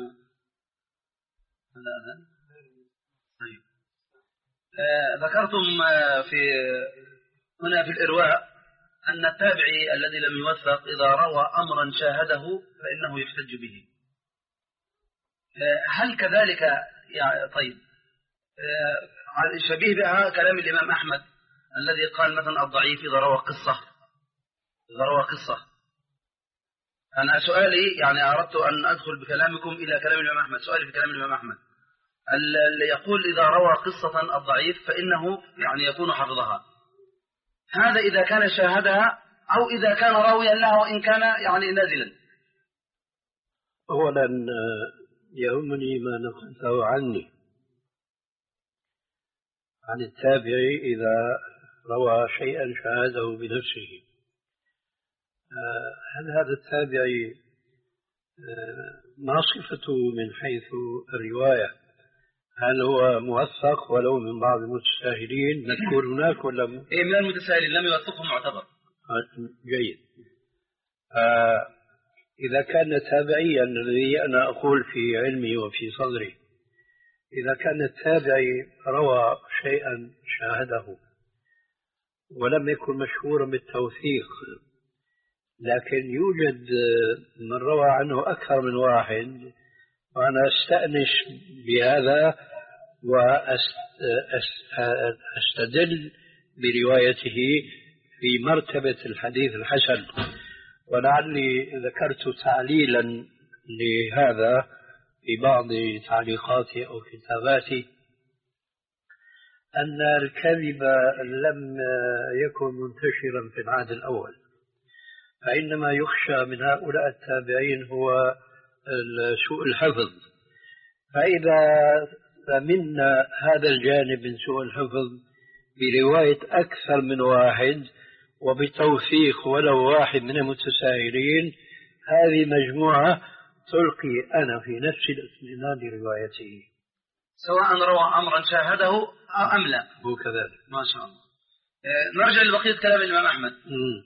طيب. آه ذكرتم آه في هنا في الإرواء أن التابعي الذي لم يوثق إذا روى أمرا شاهده فإنه يحتج به. آه هل كذلك يعني؟ طيب، آه شبيه بها كلام الإمام أحمد الذي قال مثلا الضعيف إذا روى قصة إذا روى قصة. أنا سؤالي يعني أردت أن أدخل بكلامكم إلى كلام الإمام أحمد. سؤالي في كلام الإمام أحمد اللي يقول إذا روى قصة الضعيف فإنه يعني يكون حفظها، هذا إذا كان شاهدها أو إذا كان راويا لها وإن كان يعني نازلا. أولا يهمني ما نقلته عني عن التابعي إذا روى شيئا شاهده بنفسه. هل هذا التابعي ما صفته من حيث الرواية؟ هل هو موثق ولو من بعض المتساهلين نذكر هناك ولا م... إيه من المتساهلين لم يوثقه معتبر. جيد. آه إذا كان تابعيا الذي أنا أقول في علمي وفي صدري، إذا كان التابعي روى شيئا شاهده ولم يكن مشهورا بالتوثيق، لكن يوجد من روى عنه أكثر من واحد، وأنا أستأنس بهذا وأستدل بروايته في مرتبة الحديث الحسن. ولعلي ذكرت تعليلا لهذا في بعض تعليقاتي أو كتاباتي أن الكذب لم يكن منتشرا في العهد الأول، فإنما يخشى من هؤلاء التابعين هو سوء الحفظ. فإذا ثمنا هذا الجانب من سوء الحفظ برواية أكثر من واحد وبتوثيق ولو واحد من المتساهلين، هذه مجموعة تلقي أنا في نفس الاطمئنان لروايته سواء روى أمرا شاهده أم لا. هو كذلك. ما شاء الله. نرجع لبقية كلام الإمام أحمد. م.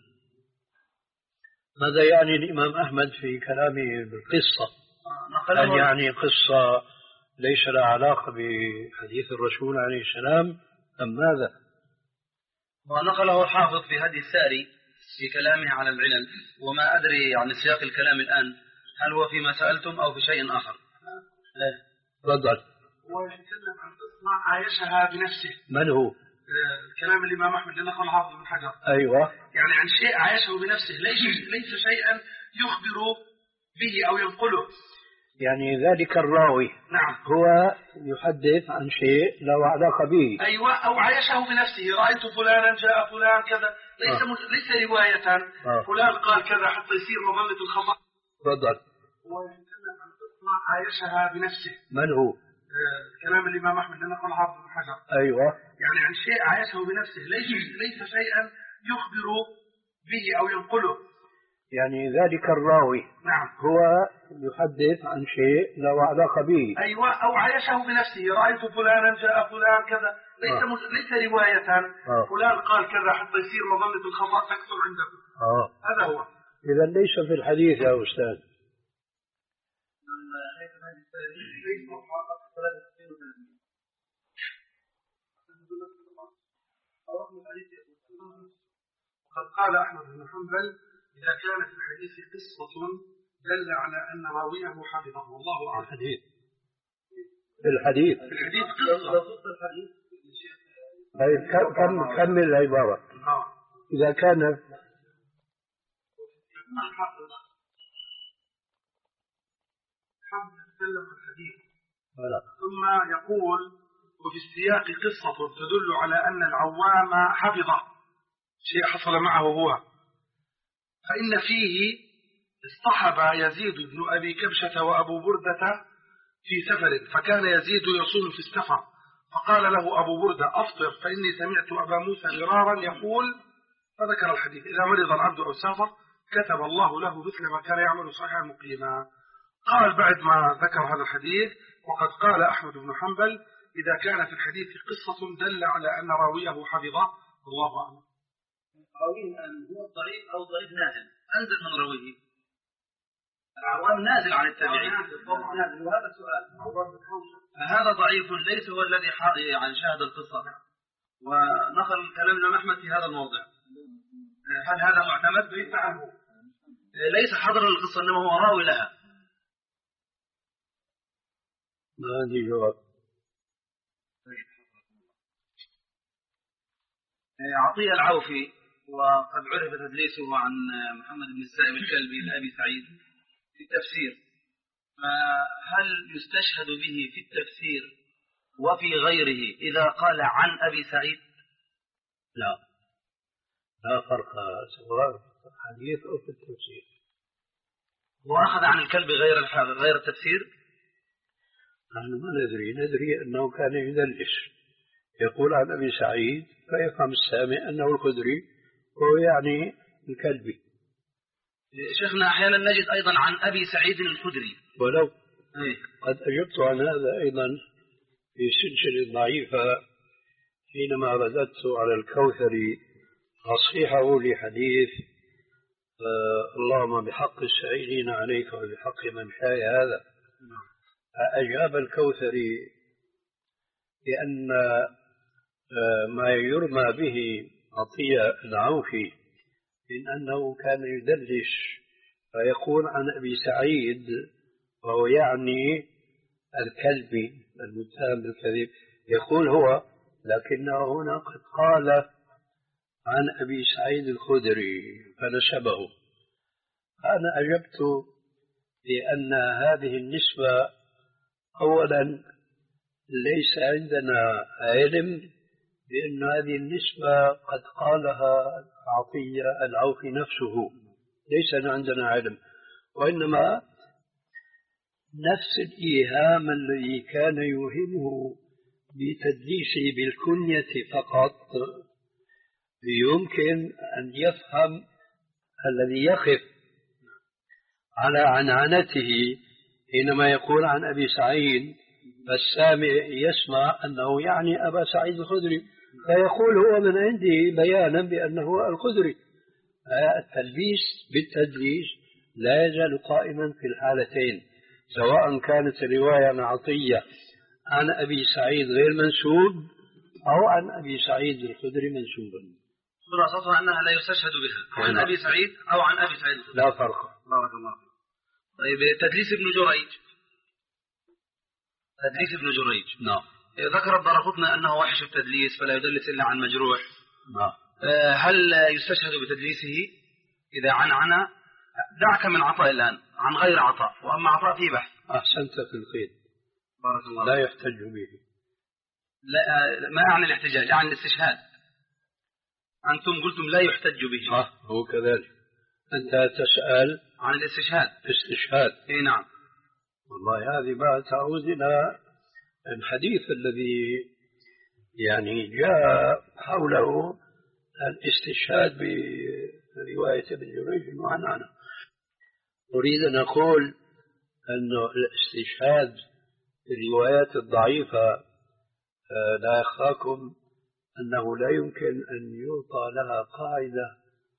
ماذا يعني الإمام أحمد في كلامه بالقصة؟ هل يعني قصة ليس لها علاقة بحديث الرسول عليه السلام أم ماذا؟ ونقله الحافظ في هدي الساري في كلامه على العلل، وما أدري عن سياق الكلام الآن هل هو فيما سألتم أو في شيء آخر. تفضل. هو يتكلم عن قصة عايشها بنفسه. من هو؟ كلام الإمام أحمد اللي نقل حافظ بن حجر. أيوة. يعني عن شيء عايشه بنفسه، ليس ليس شيئا يخبر به أو ينقله. يعني ذلك الراوي نعم هو يحدث عن شيء له علاقة به. أيوة، أو عايشه بنفسه، رأيت فلانا جاء فلان كذا، ليس آه. ليس رواية آه. فلان قال كذا حتى يصير مظلة الخطأ. تفضل. هو يتكلم عن قصة عايشها بنفسه. من هو؟ كلام الإمام أحمد اللي نقل حافظ بن حجر. أيوة. يعني عن شيء عايشه بنفسه، ليس ليس شيئا يخبر به أو ينقله. يعني ذلك الراوي نعم هو يحدث عن شيء له علاقة به. أيوة، أو عايشه بنفسه، رأيت فلانا جاء فلان كذا، ليس آه. ليس رواية آه. فلان قال كذا حتى يصير مظلة الخطأ تكثر عنده. آه. هذا هو. إذا ليس في الحديث يا أستاذ. وقد قال أحمد بن حنبل إذا كان في الحديث قصة دل على أن راويه حفظه. والله أعلم. الحديث في الحديث في الحديث قصة. طيب كم كمل العبارة. آه. إذا كان حب يتكلم عن الحديث ولا. ثم يقول وفي السياق قصة تدل على أن العوام حفظه شيء حصل معه هو، فإن فيه اصطحب يزيد بن أبي كبشة وأبو بردة في سفر، فكان يزيد يصوم في السفر، فقال له أبو بردة أفطر فإني سمعت أبا موسى مرارا يقول، فذكر الحديث: إذا مرض العبد أو سافر كتب الله له مثل ما كان يعمل صحيحا مقيما. قال بعد ما ذكر هذا الحديث: وقد قال أحمد بن حنبل: إذا كان في الحديث قصة دل على أن راويه حفظه، الله أعلم. راويه أن هو ضعيف أو ضعيف نازل، أنزل من راويه. العوام نازل عن التابعين، نازل، وهذا السؤال. فهذا ضعيف ليس هو الذي يعني شاهد القصة. ونقل الكلام الإمام أحمد في هذا الموضع. هل هذا معتمد؟ ليس حضر القصة، إنما هو راوي لها. ما عندي جواب. عطية العوفي وقد عرف تدليسه عن محمد بن السائب الكلبي لأبي سعيد في التفسير، فهل يستشهد به في التفسير وفي غيره إذا قال عن أبي سعيد؟ لا، لا فرق سواء في الحديث أو في التفسير. وأخذ عن الكلب غير غير التفسير؟ نحن ما ندري، ندري أنه كان يدلس، يقول عن أبي سعيد فيفهم السامع أنه الخدري، وهو يعني الكلبي. شيخنا أحيانا نجد أيضا عن أبي سعيد الخدري ولو أيه. قد أجبت عن هذا أيضا في سلسلة ضعيفة حينما رددت على الكوثري تصحيحه لحديث آه اللهم بحق السائلين عليك وبحق من شاء هذا. أجاب الكوثري بأن آه ما يرمى به عطية العوفي من أنه كان يدلس فيقول عن أبي سعيد، وهو يعني الكلبي المتهم بالكذب، يقول هو، لكنه هنا قد قال عن أبي سعيد الخدري فنسبه. أنا أجبت بأن هذه النسبة أولا ليس عندنا علم بأن هذه النسبة قد قالها عطية العوفي نفسه، ليس عندنا علم، وإنما نفس الإيهام الذي كان يوهمه بتدليسه بالكنية فقط يمكن أن يفهم الذي يخف على عنعنته حينما يقول عن أبي سعيد، فالسامع يسمع أنه يعني أبا سعيد الخدري فيقول هو من عندي بيانا بأنه الخدري. التلبيس بالتدليس لا يزال قائما في الحالتين، سواء كانت الرواية عن عطية عن أبي سعيد غير منسوب أو عن أبي سعيد الخدري منسوبا. خلاصتها أنها لا يستشهد بها عن أبي سعيد أو عن أبي سعيد الخدري، لا فرق. بارك الله. طيب تدليس ابن جريج، تدليس ابن جريج نعم، ذكر الدارقطني أنه وحش التدليس فلا يدلس إلا عن مجروح. نعم. هل يستشهد بتدليسه إذا عن عنا؟ دعك من عطاء الآن، عن غير عطاء، وأما عطاء فيه بحث. أحسنت في القيد، بارك الله. لا يحتج به. لا، ما يعني الاحتجاج، يعني الاستشهاد. أنتم قلتم لا يحتج به. آه هو كذلك. أنت تسأل عن الاستشهاد. استشهاد. إيه نعم. والله هذه بقى تعود إلى الحديث الذي يعني جاء حوله الاستشهاد برواية ابن جريج المعنعنة. أريد أن أقول أن الاستشهاد بالروايات الضعيفة لا يخفاكم أنه لا يمكن أن يعطى لها قاعدة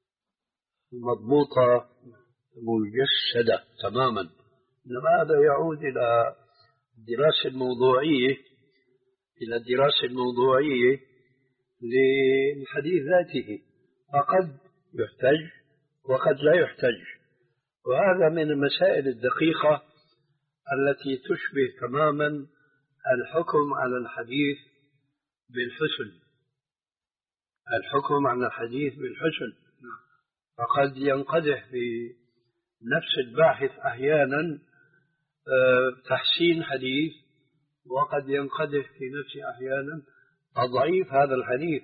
مضبوطة مجسدة تماما، إنما هذا يعود إلى الدراسة الموضوعية إلى الدراسة الموضوعية للحديث ذاته، فقد يحتج وقد لا يحتج، وهذا من المسائل الدقيقة التي تشبه تماما الحكم على الحديث بالحسن. الحكم على الحديث بالحسن فقد ينقدح في نفس الباحث أحيانا تحسين حديث، وقد ينقدح في نفسه أحيانا تضعيف هذا الحديث،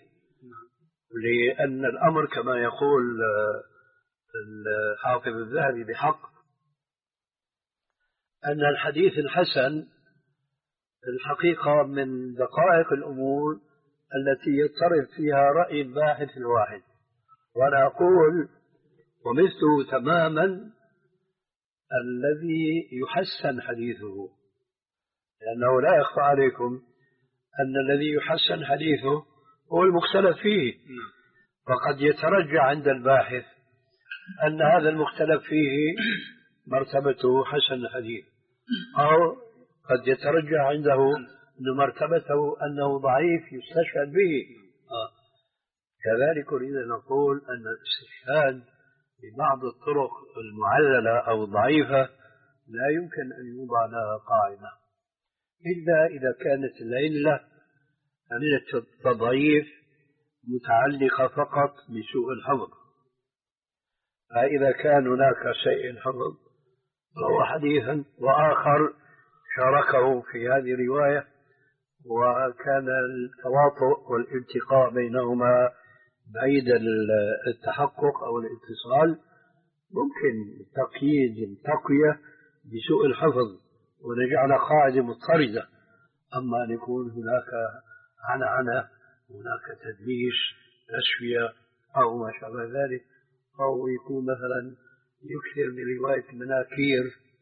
لأن الأمر كما يقول الحافظ الذهبي بحق أن الحديث الحسن الحقيقة من دقائق الأمور التي يضطرب فيها رأي الباحث الواحد. وأنا أقول ومثله تماما الذي يحسن حديثه، لأنه لا يخفى عليكم أن الذي يحسن حديثه هو المختلف فيه، فقد يترجع عند الباحث أن هذا المختلف فيه مرتبته حسن الحديث، أو قد يترجع عنده أن مرتبته أنه ضعيف يستشهد به. آه. كذلك أريد أن نقول أن الاستشهاد ببعض الطرق المعللة أو الضعيفة لا يمكن أن يوضع لها قاعدة إلا إذا كانت العلة عملة التضعيف متعلقة فقط بسوء الحفظ. فإذا كان هناك شيء حفظ فهو حديثا، وآخر شاركه في هذه الرواية وكان التواطؤ والالتقاء بينهما بعيد التحقق أو الاتصال، ممكن تقييد التقوية بسوء الحفظ ونجعل قاعدة مضطردة. أما أن يكون هناك عنعنة، هناك تدليس، تسوية أو ما شابه ذلك، أو يكون مثلا يكثر من رواية المناكير،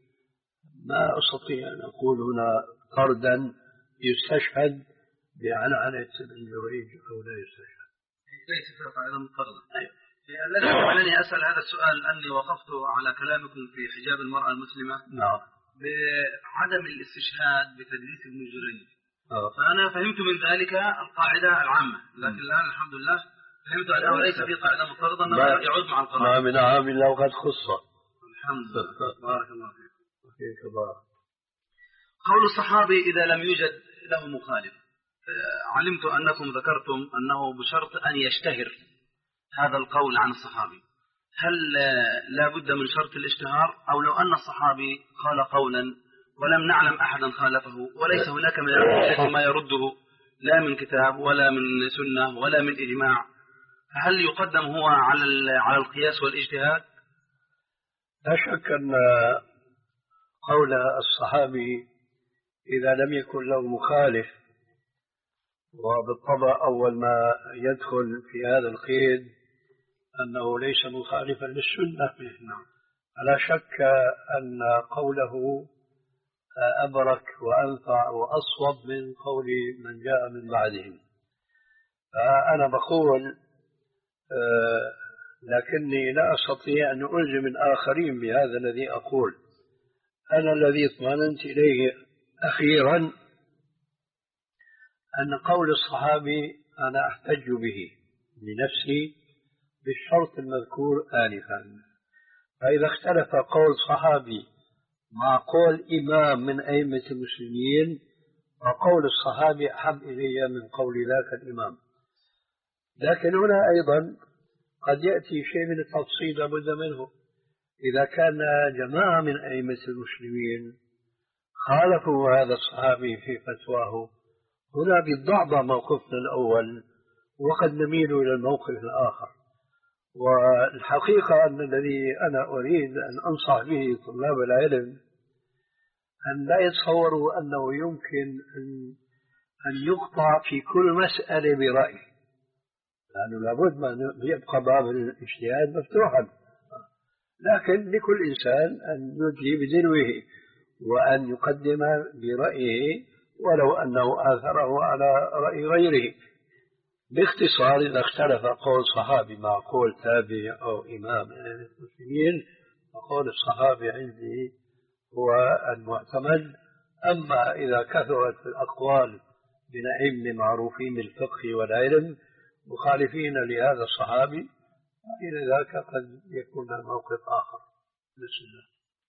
ما أستطيع أن أقول هنا طردا يستشهد بعنعنة ابن جريج أو لا يستشهد. ليس في قاعدة مضطردة. الذي جعلني أسأل هذا السؤال أني وقفت على كلامكم في حجاب المرأة المسلمة. نعم. بعدم الاستشهاد بتدليس ابن جريج. أوه. فأنا فهمت من ذلك القاعدة العامة، لكن الآن الحمد لله فهمت أنه ليس في قاعدة مضطردة، أنه يعود مع القرآن. ما من عام إلا وقد خص. الحمد لله. بارك الله فيك. بارك. قول الصحابي إذا لم يوجد له مخالف، علمت أنكم ذكرتم أنه بشرط أن يشتهر هذا القول عن الصحابي. هل لا بد من شرط الاشتهار، أو لو أن الصحابي قال قولا ولم نعلم أحدا خالفه وليس هناك من الحديث ما يرده لا من كتاب ولا من سنة ولا من إجماع، هل يقدم هو على على القياس والاجتهاد؟ لا شك أن قول الصحابي إذا لم يكن له مخالف، وبالطبع أول ما يدخل في هذا القيد أنه ليس مخالفا للسنة، لا شك أن قوله أبرك وأنفع وأصوب من قول من جاء من بعدهم. فأنا بقول لكني لا أستطيع أن ألزم الآخرين بهذا الذي أقول. أنا الذي اطمأننت إليه أخيرا أن قول الصحابي أنا أحتج به لنفسي بالشرط المذكور آنفا. فإذا اختلف قول صحابي مع قول إمام من أئمة المسلمين، فقول الصحابي أحب إلي من قول ذاك الإمام. لكن هنا أيضا قد يأتي شيء من التفصيل لابد منه. إذا كان جماعة من أئمة المسلمين خالفوا هذا الصحابي في فتواه، هنا بالضعضة موقفنا الأول وقد نميل إلى الموقف الآخر. والحقيقة أن الذي أنا أريد أن أنصح به طلاب العلم أن لا يتصوروا أنه يمكن أن, أن يقطع في كل مسألة برأي، لأنه لابد أن يبقى باب الاجتهاد مفتوحا، لكن لكل إنسان أن يجري بدلوه وأن يقدم برأيه ولو أنه آثره على رأي غيره. باختصار إذا اختلف قول صحابي مع قول تابع أو إمام المسلمين، فقول الصحابي عندي هو المعتمد. أما إذا كثرت الأقوال من أئمة معروفين بالفقه والعلم مخالفين لهذا الصحابي، إلى ذاك قد يكون موقف آخر. بسم الله.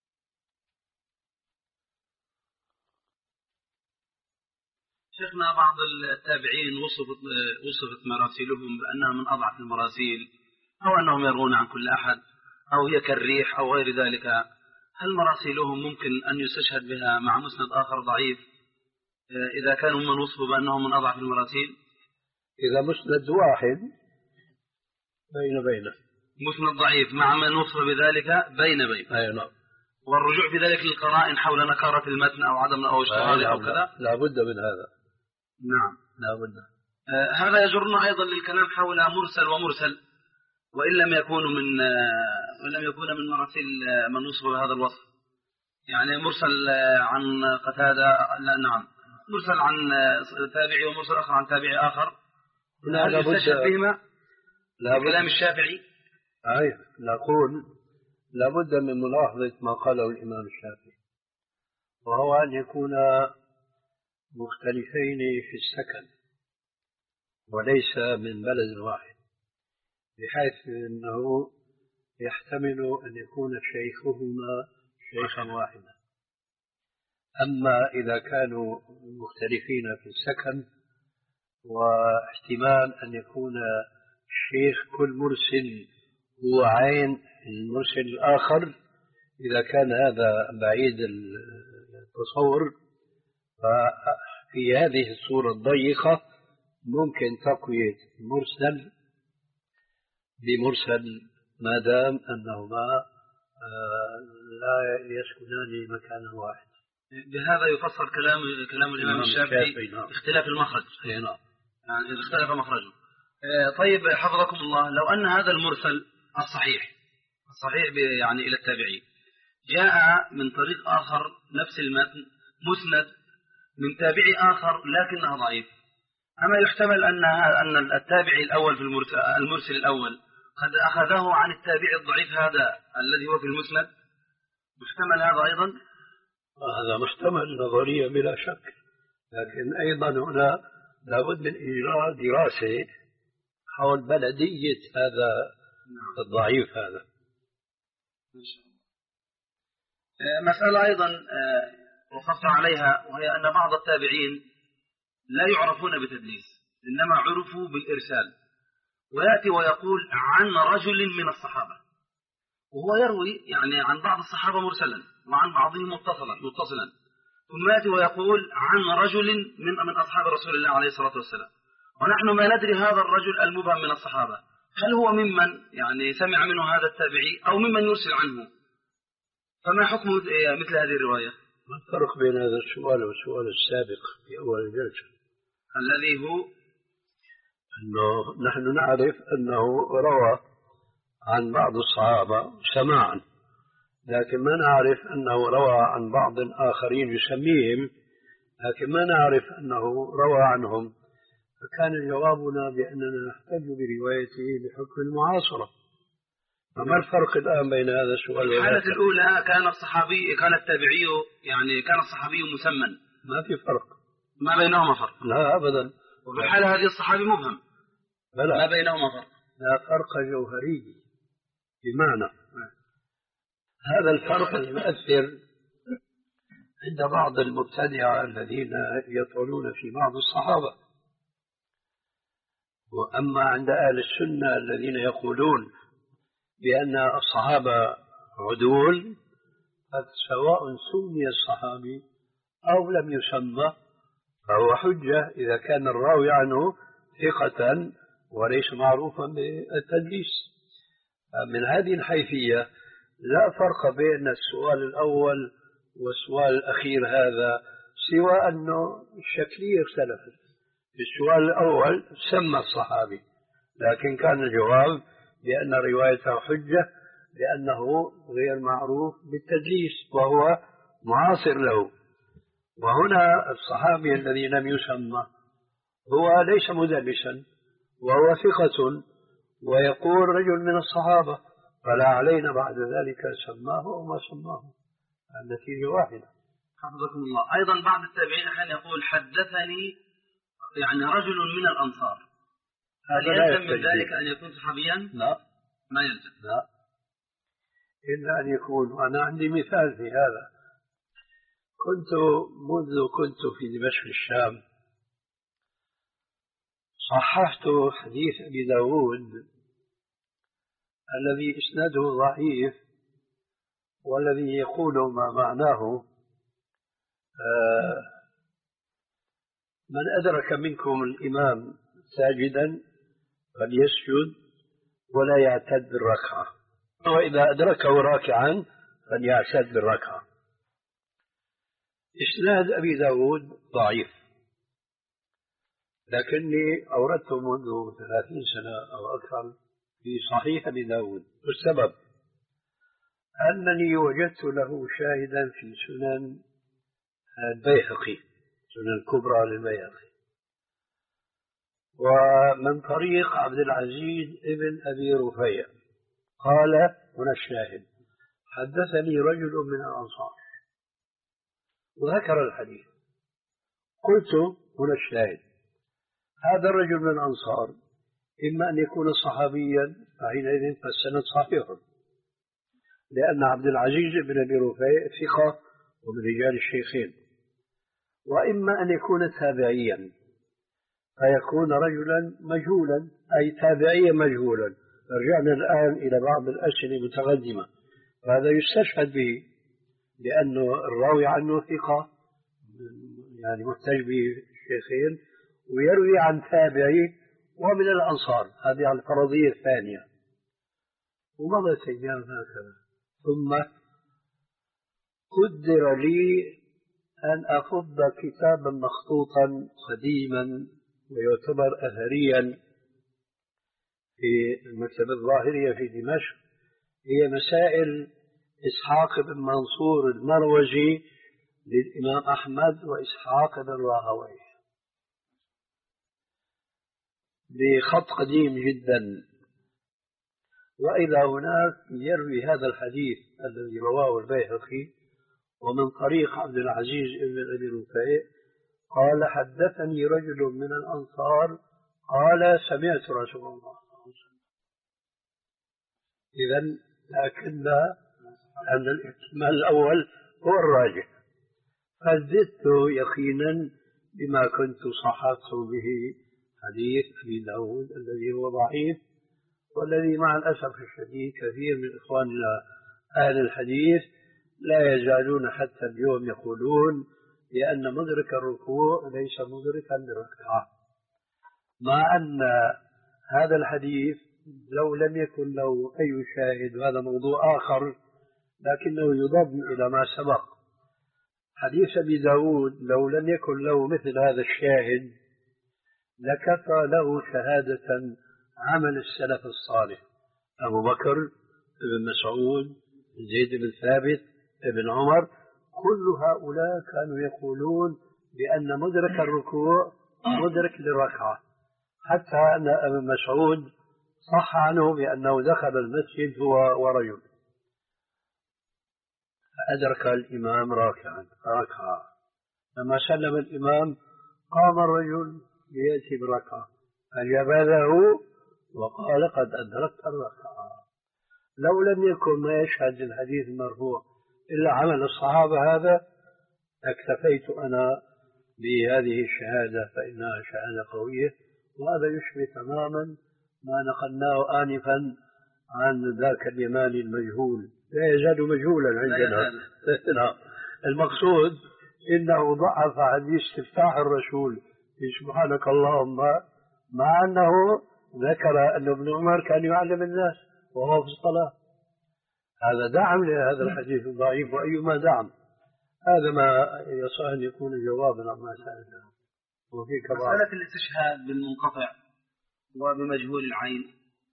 شيخنا، بعض التابعين وصفت وصفت مراسيلهم بأنها من أضعف المراسيل، أو أنهم يروون عن كل أحد، أو هي كالريح أو غير ذلك. هل مراسيلهم ممكن أن يستشهد بها مع مسند آخر ضعيف إذا كانوا من وصفوا بأنهم من أضعف المراسيل؟ إذا مسند واحد بين بينه، مسند ضعيف مع من وصف بذلك بين بين. أي نعم. والرجوع في ذلك للقرائن حول نكارة المتن أو عدم أو اشتغاله أو كذا. لا بد من هذا. نعم لا بد. آه هذا يجرنا أيضا للكلام حول مرسل ومرسل، وإن لم يكونوا من آه وإن لم يكون من مراسيل آه من وصفوا بهذا الوصف. يعني مرسل آه عن قتادة، لا نعم مرسل عن آه تابعي ومرسل آخر عن تابعي آخر. هل يستشهد بهما كلام الشافعي؟ أي نقول لابد من ملاحظة ما قاله الإمام الشافعي، وهو أن يكون مختلفين في السكن وليس من بلد واحد، بحيث أنه يحتمل أن يكون شيخهما شيخا واحدا. أما إذا كانوا مختلفين في السكن واحتمال أن يكون شيخ كل مرسل هو عين المرسل الآخر، إذا كان هذا بعيد التصور، ففي هذه الصورة الضيقة ممكن تقوية مرسل بمرسل ما دام أنهما لا يسكنان مكانا واحد. بهذا يفسر كلام كلام الإمام الشافعي اختلاف المخرج. نعم. يعني إذا اختلف مخرجه. طيب حفظكم الله، لو أن هذا المرسل الصحيح الصحيح يعني إلى التابعي جاء من طريق آخر نفس المتن مسند من تابعي آخر لكنه ضعيف، أما يحتمل أن أن التابعي الأول في المرسل, المرسل الأول قد أخذه عن التابعي الضعيف هذا الذي هو في المسند؟ محتمل هذا أيضا؟ هذا محتمل نظريا بلا شك، لكن أيضا هنا لابد من إجراء دراسة حول بلدية هذا الضعيف هذا. مسألة أيضا وقفت عليها، وهي أن بعض التابعين لا يعرفون بتدليس، إنما عرفوا بالإرسال، ويأتي ويقول عن رجل من الصحابة، وهو يروي يعني عن بعض الصحابة مرسلا وعن بعضهم متصلا متصلا ثم يأتي ويقول عن رجل من من أصحاب رسول الله عليه الصلاة والسلام، ونحن ما ندري هذا الرجل المبهم من الصحابة هل هو ممن يعني سمع منه هذا التابعي أو ممن يرسل عنه، فما حكم مثل هذه الرواية؟ ما الفرق بين هذا السؤال والسؤال السابق في أول الجلسة الذي هو أنه نحن نعرف أنه روى عن بعض الصحابة سماعا، لكن ما نعرف أنه روى عن بعض آخرين يسميهم، لكن ما نعرف أنه روى عنهم، فكان جوابنا بأننا نحتج بروايته بحكم المعاصرة. فما الفرق الآن بين هذا السؤال والآخر؟ الحالة الأولى كان الصحابي كان التابعي يعني كان الصحابي مسمى، ما في فرق، ما بينهما فرق. لا أبدا. وفي الحالة هذه الصحابي مبهم، بلا. ما بينهما فرق. لا فرق جوهري، بمعنى هذا الفرق المؤثر عند بعض المبتدعة الذين يطعنون في بعض الصحابة، وأما عند أهل السنة الذين يقولون بأن الصحابة عدول، سواء سمي الصحابي أو لم يسمى فهو حجة إذا كان الراوي عنه ثقة وليس معروفا بالتدليس. من هذه الحيثية لا فرق بين السؤال الأول والسؤال الأخير هذا، سوى أنه الشكلية اختلفت. في السؤال الأول سمى الصحابي، لكن كان الجواب بأن روايته حجة لأنه غير معروف بالتدليس وهو معاصر له. وهنا الصحابي الذي لم يسمى هو ليس مدلسا وهو ثقة ويقول رجل من الصحابة، فلا علينا بعد ذلك سماه وما سماه، النتيجة واحدة. حفظكم الله. أيضا بعض التابعين أحيانا يقول حدثني يعني رجل من الأنصار، هل يلزم من ذلك أن يكون صحابيا؟ لا، ما يلزم. لا، إلا أن يكون. وأنا عندي مثال في هذا. كنت منذ كنت في دمشق الشام صححت حديث أبي داود الذي إسناده ضعيف، والذي يقول ما معناه آه من أدرك منكم الإمام ساجدا فليسجد ولا يعتد بالركعة، وإذا أدركه راكعا فليعتد بالركعة. إسناد أبي داود ضعيف، لكني أوردته منذ ثلاثين سنة أو أكثر في صحيح أبي داود، والسبب أنني وجدت له شاهدا في سنن البيهقي، سنن الكبرى للبيهقي، ومن طريق عبد العزيز ابن أبي رفيع قال هنا الشاهد: حدثني رجل من الأنصار، وذكر الحديث. قلت هنا الشاهد: هذا الرجل من الأنصار إما أن يكون صحابيا، فحينئذ فالسند صحيح، لأن عبد العزيز بن أبي رفيع ثقة ومن رجال الشيخين، وإما أن يكون تابعيا فيكون رجلا مجهولا، أي تابعيا مجهولا. رجعنا الآن إلى بعض الأسئلة المتقدمة، فهذا يستشهد به لأنه الراوي عنه ثقة، يعني محتج به الشيخين، ويروي عن تابعي ومن الأنصار، هذه على الفرضية الثانية. ومضت أيام هكذا، ثم قدر لي أن أفض كتابا مخطوطا قديما ويعتبر أثريا في المكتبة الظاهرية في دمشق، هي مسائل إسحاق بن منصور المروزي للإمام أحمد وإسحاق بن راهويه، بخط قديم جدا. وإلى هناك يروي هذا الحديث الذي رواه البيهقي ومن طريق عبد العزيز بن أبي رفيع قال: حدثني رجل من الأنصار قال: سمعت رسول الله صلى الله عليه وسلم. إذن لكن أن الاحتمال الأول هو الراجح، فزدت يقينا بما كنت صححت به حديث أبي داود الذي هو ضعيف، والذي مع الأسف الشديد كثير من إخواننا أهل الحديث لا يزالون حتى اليوم يقولون بأن مدرك الركوع ليس مدركا للركعة، مع أن هذا الحديث لو لم يكن له أي شاهد، وهذا موضوع آخر، لكنه يضم إلى ما سبق. حديث أبي داود لو لم يكن له مثل هذا الشاهد لكفى له شهادة عمل السلف الصالح: أبو بكر، ابن مسعود، زيد بن ثابت، ابن عمر، كل هؤلاء كانوا يقولون بأن مدرك الركوع مدرك للركعة، حتى أن ابن مسعود صح عنه بأنه دخل المسجد هو ورجل أدرك الإمام راكعا فركع، لما سلم الإمام قام الرجل ليأتي بالركعة فجبذه وقال: قد أدركت الركعة. لو لم يكن ما يشهد الحديث المرفوع إلا عمل الصحابة هذا اكتفيت أنا بهذه الشهادة، فإنها شهادة قوية، وهذا يشبه تماما ما نقلناه آنفا عن ذاك اليماني المجهول، لا يزال مجهولا عندنا. المقصود إنه ضعف حديث استفتاح الرسول في سبحانك اللهم، مع أنه ذكر أن ابن عمر كان يعلم الناس وهو في الصلاة. هذا دعم لهذا الحديث الضعيف، وأيما دعم. هذا ما يصح أن يكون جوابا عما سألنا. وفي مسألة الاستشهاد بالمنقطع وبمجهول العين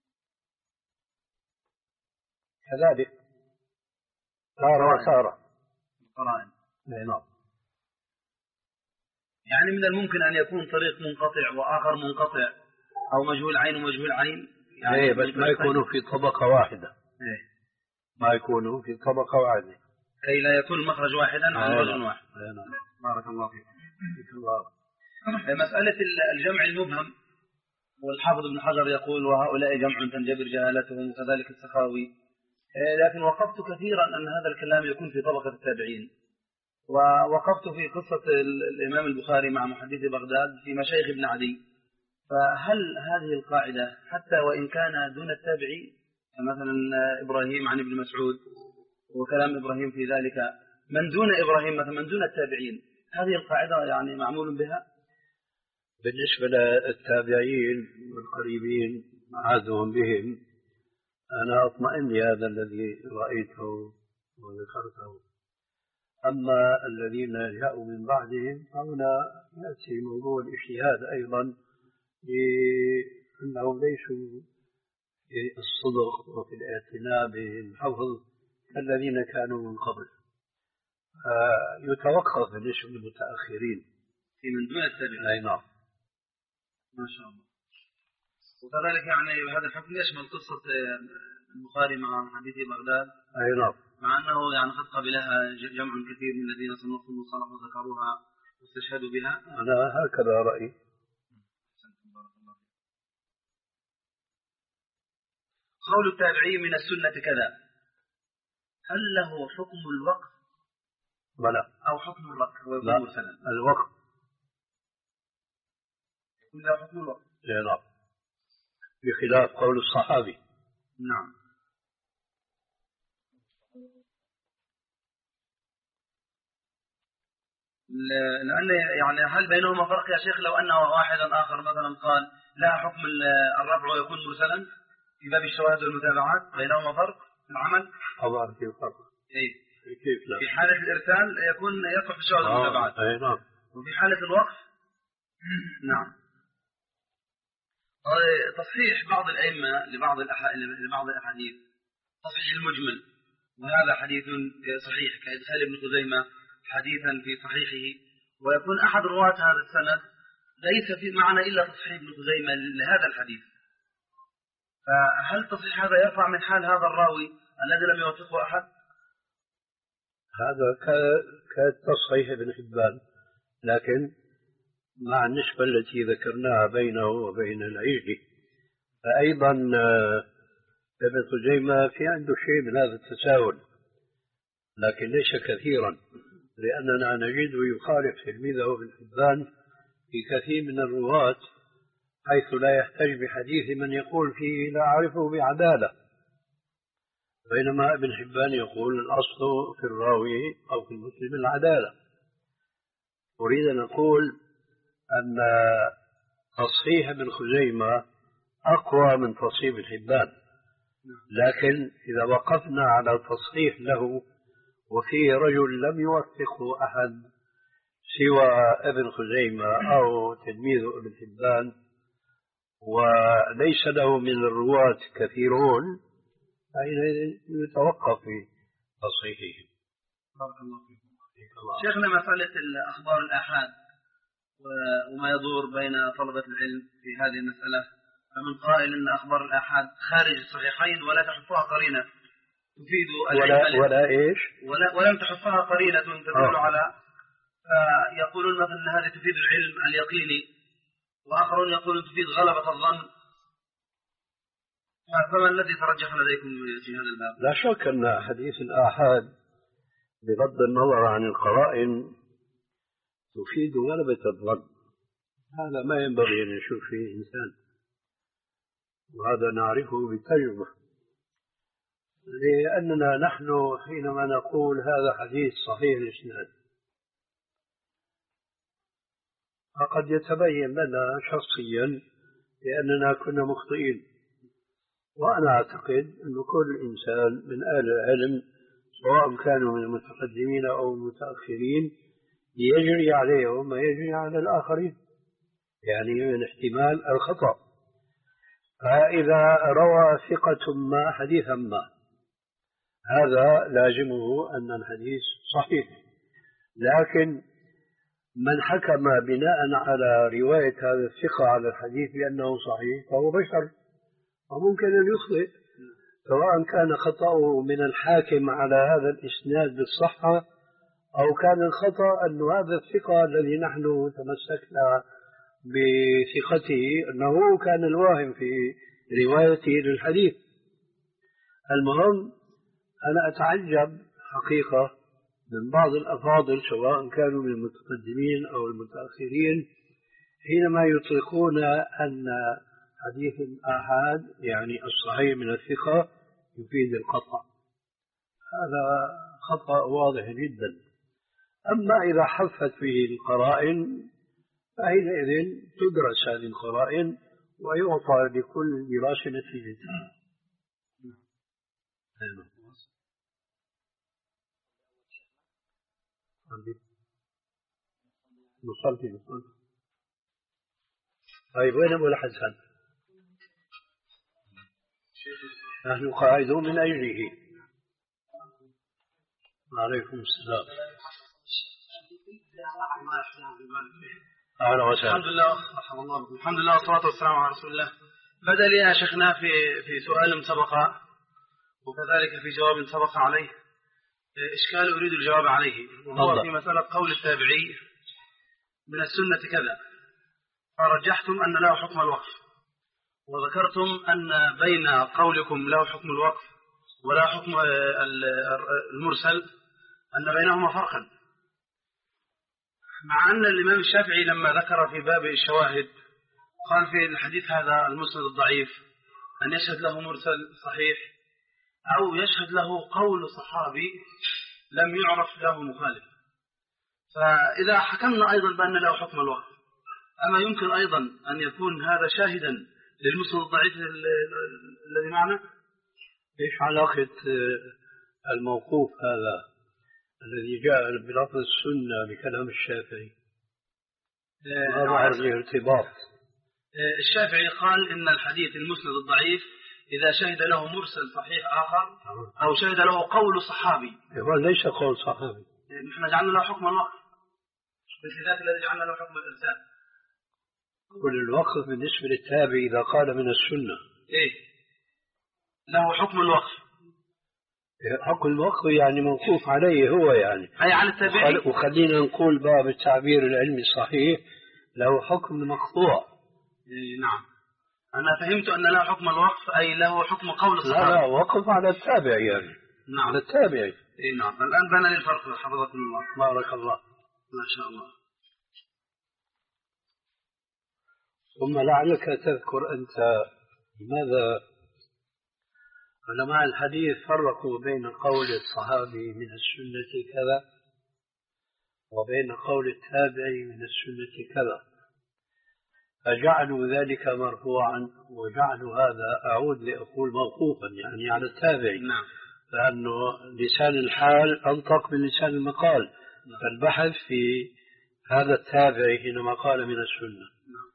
كذلك صار وصار قرائن. نعم. يعني من الممكن أن يكون طريق منقطع وآخر منقطع، أو مجهول عين ومجهول عين، يعني إيه، بس ما يكونوا في طبقة واحدة. إيه. ما يكونوا في طبقة واحدة كي لا يكون المخرج واحدا عن رجل واحد. نعم. بارك الله فيك. مسألة الجمع المبهم، والحافظ ابن حجر يقول: وهؤلاء جمع تنجبر جهالتهم، وكذلك السخاوي. لكن وقفت كثيرا أن هذا الكلام يكون في طبقة التابعين، ووقفت في قصة الإمام البخاري مع محدث بغداد في مشايخ ابن عدي. فهل هذه القاعدة حتى وإن كان دون التابعين، مثلا إبراهيم عن ابن مسعود وكلام إبراهيم في ذلك، من دون إبراهيم مثلا من دون التابعين، هذه القاعدة يعني معمول بها؟ بالنسبة للتابعين والقريبين عادهم بهم، أنا أطمئن لهذا الذي رأيته وذكرته. أما الذين جاءوا من بعدهم فهنا يأتي موضوع الاجتهاد أيضا، لأنهم ليسوا في الصدق وفي الاعتناء بالحفظ كالذين كانوا من قبل، يتوقف بالنسبة للمتأخرين في من دون التابعين. أي نعم. ما شاء الله. وكذلك يعني هذا الحكم يشمل قصة البخاري مع حديث بغداد. أي نعم. مع أنه يعني قد قبلها جمع كثير من الذين صنفوا المصطلح وذكروها واستشهدوا بها. أنا هكذا رأيي. قول التابعي من السنة كذا، هل له حكم الوقف؟ بلى. أو حكم الوقف لا، الوقف يكون له حكم الوقف. نعم، بخلاف قول الصحابي. نعم. لأن يعني هل بينهما فرق يا شيخ؟ لو أنه واحدا آخر مثلا قال لا حكم الرفع ويكون مرسلا في باب الشواهد والمتابعات، بينهما فرق في العمل؟ طبعا في فرق. إيه؟ كيف لا؟ في حالة الإرسال يكون يصح في الشواهد والمتابعات. أي نعم. وفي حالة الوقف نعم. تصحيح بعض الأئمة لبعض لبعض الأحاديث تصحيح المجمل، وهذا حديث صحيح كإدخال ابن خزيمة حديثا في صحيحه، ويكون أحد رواة هذا السند ليس في معنى إلا تصحيح ابن خزيمة لهذا الحديث، فهل تصحيح هذا يرفع من حال هذا الراوي الذي لم يوثقه أحد؟ هذا كتصحيح ابن حبان، لكن مع النسبة التي ذكرناها بينه وبين العيجي، فأيضا ابن خزيمة في عنده شيء من هذا التساهل، لكن ليس كثيرا، لأننا نجده يخالف تلميذه ابن حبان في كثير من الرواة، حيث لا يحتج بحديث من يقول فيه لا أعرفه بعدالة، بينما ابن حبان يقول الأصل في الراوي أو في المسلم العدالة. أريد أن أقول أن تصحيح ابن خزيمة أقوى من تصحيح ابن حبان، لكن إذا وقفنا على تصحيح له وفيه رجل لم يوثقه أحد سوى ابن خزيمة أو تلميذ ابن حبان وليس له من الرواة كثيرون، فإن يتوقف في تصحيحه. بارك الله فيكم. شيخنا، مسألة الأخبار الآحاد وما يدور بين طلبة العلم في هذه المسألة، فمن قائل أن أخبار الآحاد خارج الصحيحين ولا تحفها قرينة تفيد ولا, ولا إيش ولا ولم تحفها قرينة تدل على، فيقولون مثلا أن هذه تفيد العلم اليقيني، وآخرون يقولون تفيد غلبة الظن، فما الذي ترجح لديكم في هذا الباب؟ لا شك أن حديث الآحاد بغض النظر عن القرائن تفيد غلبة الظن، هذا ما ينبغي أن يشوف فيه إنسان، وهذا نعرفه بالتجربة، لأننا نحن حينما نقول هذا حديث صحيح الإسناد فقد يتبين لنا شخصيا لأننا كنا مخطئين، وأنا أعتقد أن كل إنسان من أهل العلم سواء كانوا من المتقدمين أو المتأخرين يجري عليهم ما يجري على الآخرين، يعني من احتمال الخطأ. فإذا روى ثقة ما حديثا ما هذا لازمه أن الحديث صحيح، لكن من حكم بناء على رواية هذا الثقة على الحديث بأنه صحيح فهو بشر وممكن أن يخطئ، سواء كان خطأه من الحاكم على هذا الإسناد بالصحة أو كان الخطأ أن هذا الثقة الذي نحن تمسكنا بثقته أنه كان الواهم في روايته للحديث. المهم أنا أتعجب حقيقة من بعض الأفاضل سواء كانوا من المتقدمين أو المتأخرين حينما يطلقون أن حديث الآحاد يعني الصحيح من الثقة يفيد القطع، هذا خطأ واضح جدا. أما إذا حفت فيه القرائن فحينئذ تدرس هذه القرائن ويعطى لكل دراسة نتيجتها. نصلي نصلي. طيب وين أبو الحسن؟ نحن قاعدون من أجله. وعليكم السلام. أهلا وسهلا. الحمد لله رحمه الله. الحمد لله والصلاة والسلام على رسول الله. بدأ لي يا شيخنا في في سؤال سبق وكذلك في جواب سبق عليه إشكال أريد الجواب عليه، وهو الله. في مسألة قول التابعي من السنة كذا، فرجحتم أن له حكم الوقف، وذكرتم أن بين قولكم له حكم الوقف ولا حكم المرسل أن بينهما فرقا، مع أن الإمام الشافعي لما ذكر في باب الشواهد قال في الحديث هذا المسند الضعيف أن يشهد له مرسل صحيح أو يشهد له قول صحابي لم يعرف له مخالف. فإذا حكمنا أيضا بأن له حكم الوقف، أما يمكن أيضا أن يكون هذا شاهدا للمسند الضعيف الذي معنا؟ إيش علاقة الموقوف هذا الذي جاء بلفظ السنة بكلام الشافعي؟ ما ظهر لي ارتباط. الشافعي قال إن الحديث المسند الضعيف إذا شهد له مرسل صحيح آخر أو شهد له قول صحابي. هو ليس قول صحابي. نحن جعلنا له حكم الوقف بالذات الذي جعلنا له حكم الإرسال. قول الوقف بالنسبة للتابع إذا قال من السنة إيه له حكم الوقف. حكم الوقف يعني موقوف عليه هو، يعني أي على التابعي. وخلينا نقول باب التعبير العلمي الصحيح له حكم المقطوع. إيه نعم، أنا فهمت أن له حكم الوقف أي له حكم قول الصحابي. لا لا وقف على التابع يعني. نعم على التابعي. إيه نعم. الآن بان لي الفرق حفظكم الله. بارك الله. ما شاء الله. ثم لعلك تذكر أنت لماذا علماء الحديث فرقوا بين قول الصحابي من السنة كذا وبين قول التابعي من السنة كذا، فجعلوا ذلك مرفوعا وجعلوا هذا أعود لأقول موقوفا يعني على التابعي. نعم. لأنه لسان الحال أنطق من لسان المقال. نعم. فالبحث في هذا التابعي حينما قال من السنة. نعم.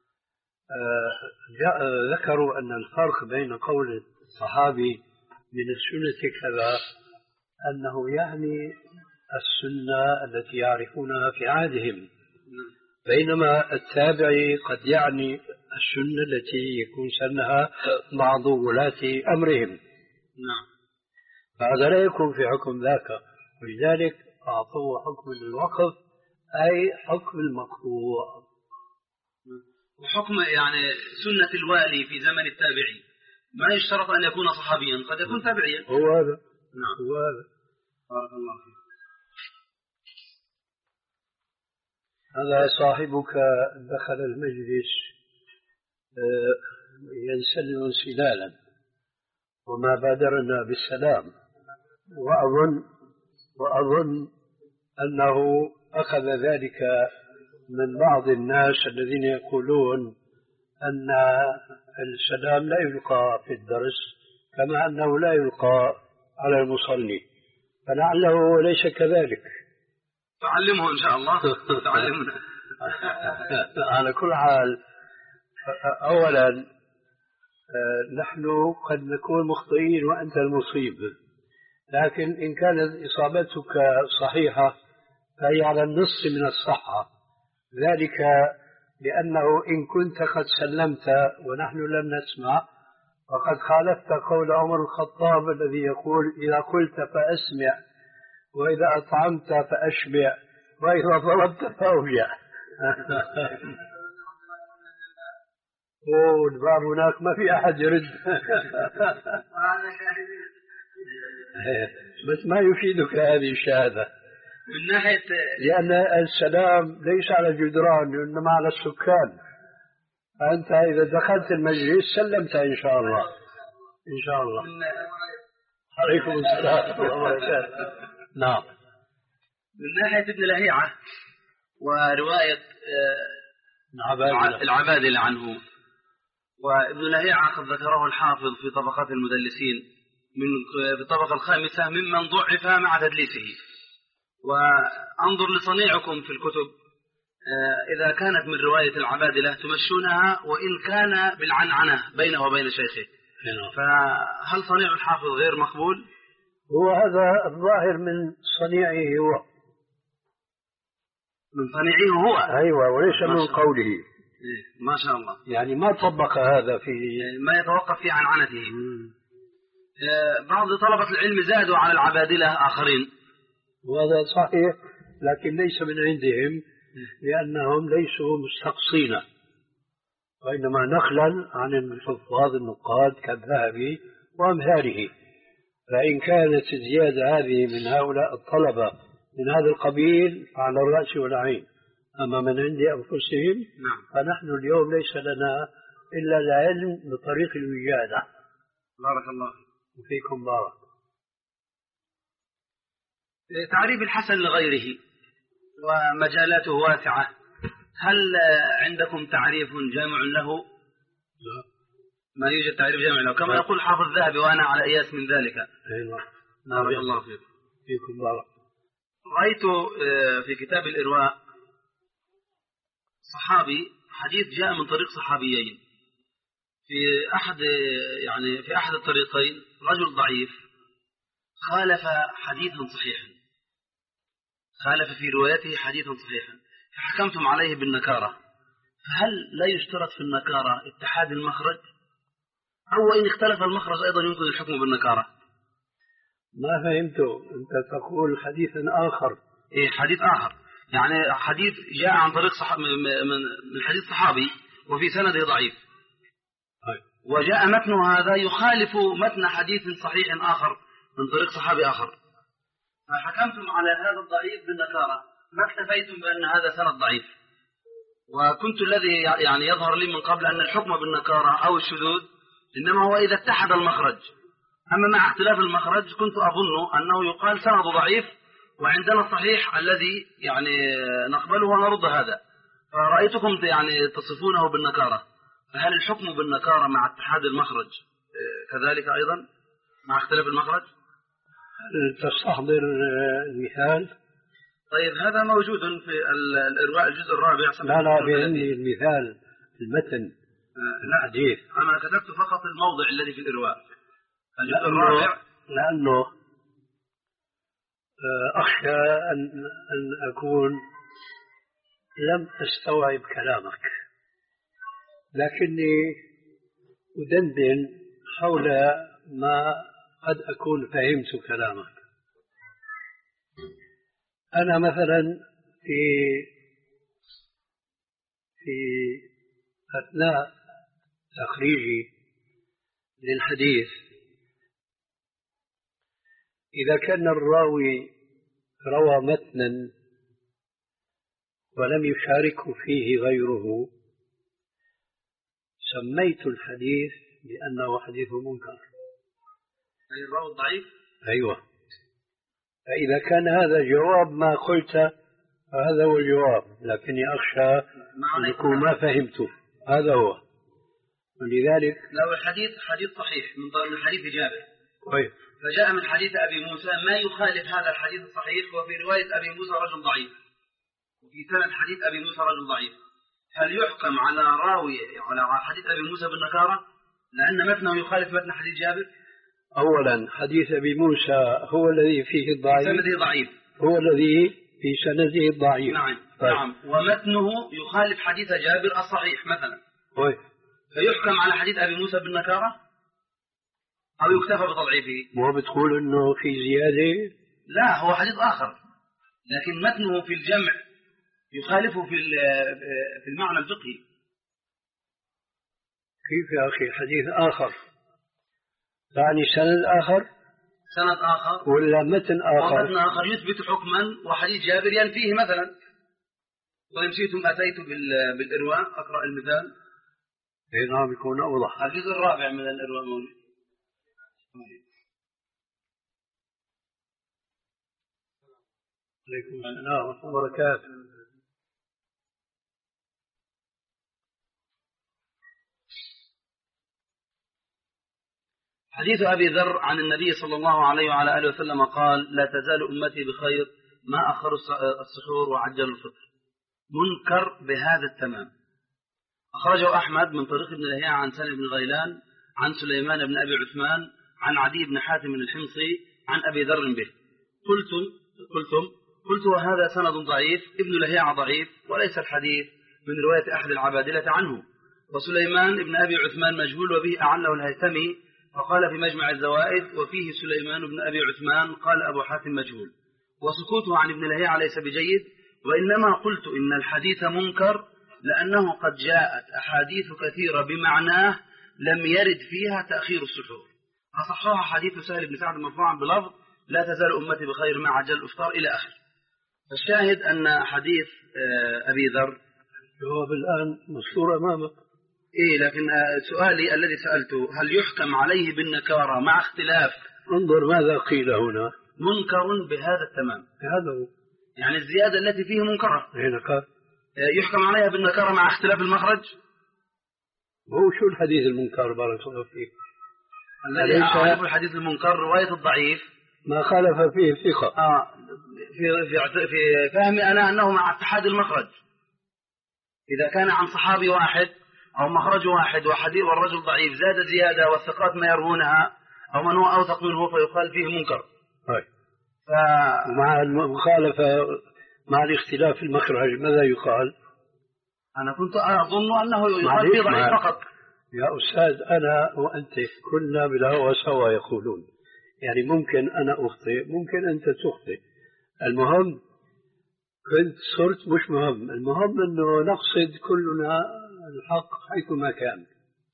آه ذكروا أن الفرق بين قول الصحابي من السنة كذا أنه يعني السنة التي يعرفونها في عهدهم، بينما التابعي قد يعني السنة التي يكون سنها بعض ولاة أمرهم. نعم. فهذا لا يكون في حكم ذاك، ولذلك أعطوه حكم الوقف أي حكم المقطوع. وحكم يعني سنة الوالي في زمن التابعي ما يشترط أن يكون صحابيا، قد يكون تابعيا. هو هذا. نعم. هو هذا. بارك الله فيك. هذا صاحبك دخل المجلس ينسلم انسلالا وما بادرنا بالسلام، وأظن وأظن أنه أخذ ذلك من بعض الناس الذين يقولون أن السلام لا يلقى في الدرس كما أنه لا يلقى على المصلي، فلعله ليس كذلك. تعلمه إن شاء الله. تعلمنا. على كل حال، أولا نحن قد نكون مخطئين وأنت المصيب، لكن إن كانت إصابتك صحيحة فهي على النصف من الصحة، ذلك لأنه إن كنت قد سلمت ونحن لم نسمع فقد خالفت قول عمر الخطاب الذي يقول إذا قلت فأسمع وإذا أطعمت فأشبع وإذا ضربت فأوجع. والباب هناك ما في أحد يرد. بس ما يفيدك هذه الشهادة من ناحية، لأن السلام ليس على الجدران إنما على السكان، فأنت إذا دخلت المجلس سلمت إن شاء الله. إن شاء الله. عليكم السلام ورحمة الله وبركاته. نعم. من ناحية ابن لهيعة ورواية العبادلة عنه، وابن لهيعة قد ذكره الحافظ في طبقات المدلسين من في الطبقة الخامسة ممن ضعف مع تدليسه، وأنظر لصنيعكم في الكتب، إذا كانت من رواية العبادلة تمشونها وإن كان بالعنعنة بينه وبين شيخه، فهل صنيع الحافظ غير مقبول؟ هو هذا الظاهر من صنيعه هو، من صنيعه هو، أيوة، وليس من قوله. ما شاء الله، يعني ما طبق هذا في ما يتوقف في عنعنته. بعض طلبة العلم زادوا على العبادلة آخرين، وهذا صحيح، لكن ليس من عندهم، لأنهم ليسوا مستقصين، وإنما نقلا عن الحفاظ النقاد كالذهبي وأمثاله. فإن كانت الزيادة هذه من هؤلاء الطلبة من هذا القبيل فعلى الرأس والعين، أما من عند أنفسهم نعم. فنحن اليوم ليس لنا إلا العلم بطريق الوجادة. بارك الله فيكم بارك. تعريف الحسن لغيره ومجالاته واسعة، هل عندكم تعريف جامع له؟ لا، ما يوجد تعريف جامع له، كما يقول حافظ الذهبي وأنا على إياس من ذلك. أيوة. بارك الله فيكم. فيكم بارك. رأيت في كتاب الإرواء صحابي حديث جاء من طريق صحابيين، في أحد يعني في أحد الطريقين رجل ضعيف خالف حديثا صحيحا، خالف في روايته حديثا صحيحا، فحكمتم عليه بالنكارة، فهل لا يشترط في النكارة اتحاد المخرج، أو إن اختلف المخرج أيضا يمكن الحكم بالنكارة؟ ما فهمته، أنت تقول حديثا آخر. إيه، حديث آخر، يعني حديث جاء عن طريق صح... من حديث صحابي وفي سنده ضعيف، وجاء متن هذا يخالف متن حديث صحيح آخر من طريق صحابي آخر، فحكمتم على هذا الضعيف بالنكارة، ما اكتفيتم بأن هذا سند ضعيف. وكنت الذي يعني يظهر لي من قبل أن الحكم بالنكارة أو الشذوذ إنما هو إذا اتحد المخرج، أما مع اختلاف المخرج كنت أظن أنه يقال سند ضعيف وعندنا الصحيح الذي يعني نقبله ونرد هذا، فرأيتكم يعني تصفونه بالنكارة، فهل الحكم بالنكارة مع اتحاد المخرج كذلك أيضا مع اختلاف المخرج؟ تستحضر المثال؟ طيب هذا موجود في الإرواء الجزء الرابع. لا لا بإني المثال المتن الحديث، أنا كتبت فقط الموضع الذي في الإرواء الجزء الرابع، لأنه أخشى أن, أن أكون لم أستوعب كلامك، لكني أدندن حول ما قد أكون فهمت كلامك. أنا مثلا في في أثناء تخريجي للحديث إذا كان الراوي روى متنا ولم يشاركه فيه غيره سميت الحديث بأنه حديث منكر. أي الراوي الضعيف؟ أيوة. فإذا كان هذا جواب ما قلت فهذا هو الجواب، لكني أخشى أن يكون ما فهمته، هذا هو. ولذلك لو الحديث حديث صحيح من حديث جابر طيب، فجاء من حديث أبي موسى ما يخالف هذا الحديث الصحيح، وفي رواية أبي موسى رجل ضعيف، وفي سند حديث أبي موسى رجل ضعيف، هل يحكم على راوي على حديث أبي موسى بالنكارة لأن متنه يخالف متن حديث جابر؟ أولا حديث أبي موسى هو الذي فيه الضعيف، سنده ضعيف، هو الذي في سنده الضعيف. نعم طيب. نعم، ومتنه يخالف حديث جابر الصحيح مثلا، طيب. فيحكم على حديث أبي موسى بالنكارة أو يكتفى بتضعيفه؟ مو بتقول إنه في زيادة؟ لا، هو حديث آخر لكن متنه في الجمع يخالفه في في المعنى الفقهي. كيف يا أخي حديث آخر؟ يعني سند آخر؟ سند آخر ولا متن آخر؟ متن آخر يثبت حكما وحديث جابر ينفيه مثلا. وإن شئتم أتيت بالإرواء أقرأ المثال. إيه نعم، يكون أوضح. الجزء الرابع من الإرواء موجود. عليكم السلام ورحمة الله وبركاته. حديث أبي ذر عن النبي صلى الله عليه وعلى آله وسلم قال: لا تزال أمتي بخير ما أخروا السحور وعجلوا الفطر، منكر بهذا التمام. أخرجه أحمد من طريق ابن لهيعة عن سالم بن غيلان عن سليمان بن أبي عثمان عن عدي بن حاتم الحمصي عن أبي ذر به. قلتم قلتم قلت وهذا سند ضعيف، ابن لهيعة ضعيف وليس الحديث من رواية أحد العبادلة عنه، وسليمان بن أبي عثمان مجهول وبه أعله الهيثمي فقال في مجمع الزوائد وفيه سليمان بن أبي عثمان قال أبو حاتم مجهول، وسكوته عن ابن لهيعة ليس بجيد، وإنما قلت إن الحديث منكر لأنه قد جاءت أحاديث كثيرة بمعناه لم يرد فيها تأخير السحور، أصحها حديث سهل بن سعد مرفوعا بلفظ لا تزال أمتي بخير مع عجل الإفطار إلى آخر. فالشاهد أن حديث أبي ذر الجواب الآن مذكور أمامك. إيه، لكن سؤالي الذي سألته هل يحكم عليه بالنكارة مع اختلاف؟ انظر ماذا قيل هنا، منكر بهذا التمام. هذا هو يعني الزيادة التي فيه منكرة هنا قال يحكم عليها بالنكارة مع اختلاف المخرج. هو شو الحديث المنكر بارك الله فيك؟ الذي أعرف الحديث المنكر رواية الضعيف ما خالف فيه ثقة. آه في في في فهمي أنا أنه مع اتحاد المخرج، إذا كان عن صحابي واحد أو مخرج واحد وحديث والرجل ضعيف زاد زيادة والثقات ما يروونها أو من هو أوثق منه فيقال فيه منكر. طيب. ف... مع المخالفة مع الاختلاف المخرج ماذا يقال؟ أنا كنت أظن أنه يقال فيه ضعيف فقط. يا أستاذ أنا وأنت كلنا بالهوى سوا يقولون، يعني ممكن أنا أخطئ ممكن أنت تخطئ، المهم كنت صرت مش مهم، المهم أنه نقصد كلنا الحق حيثما كان.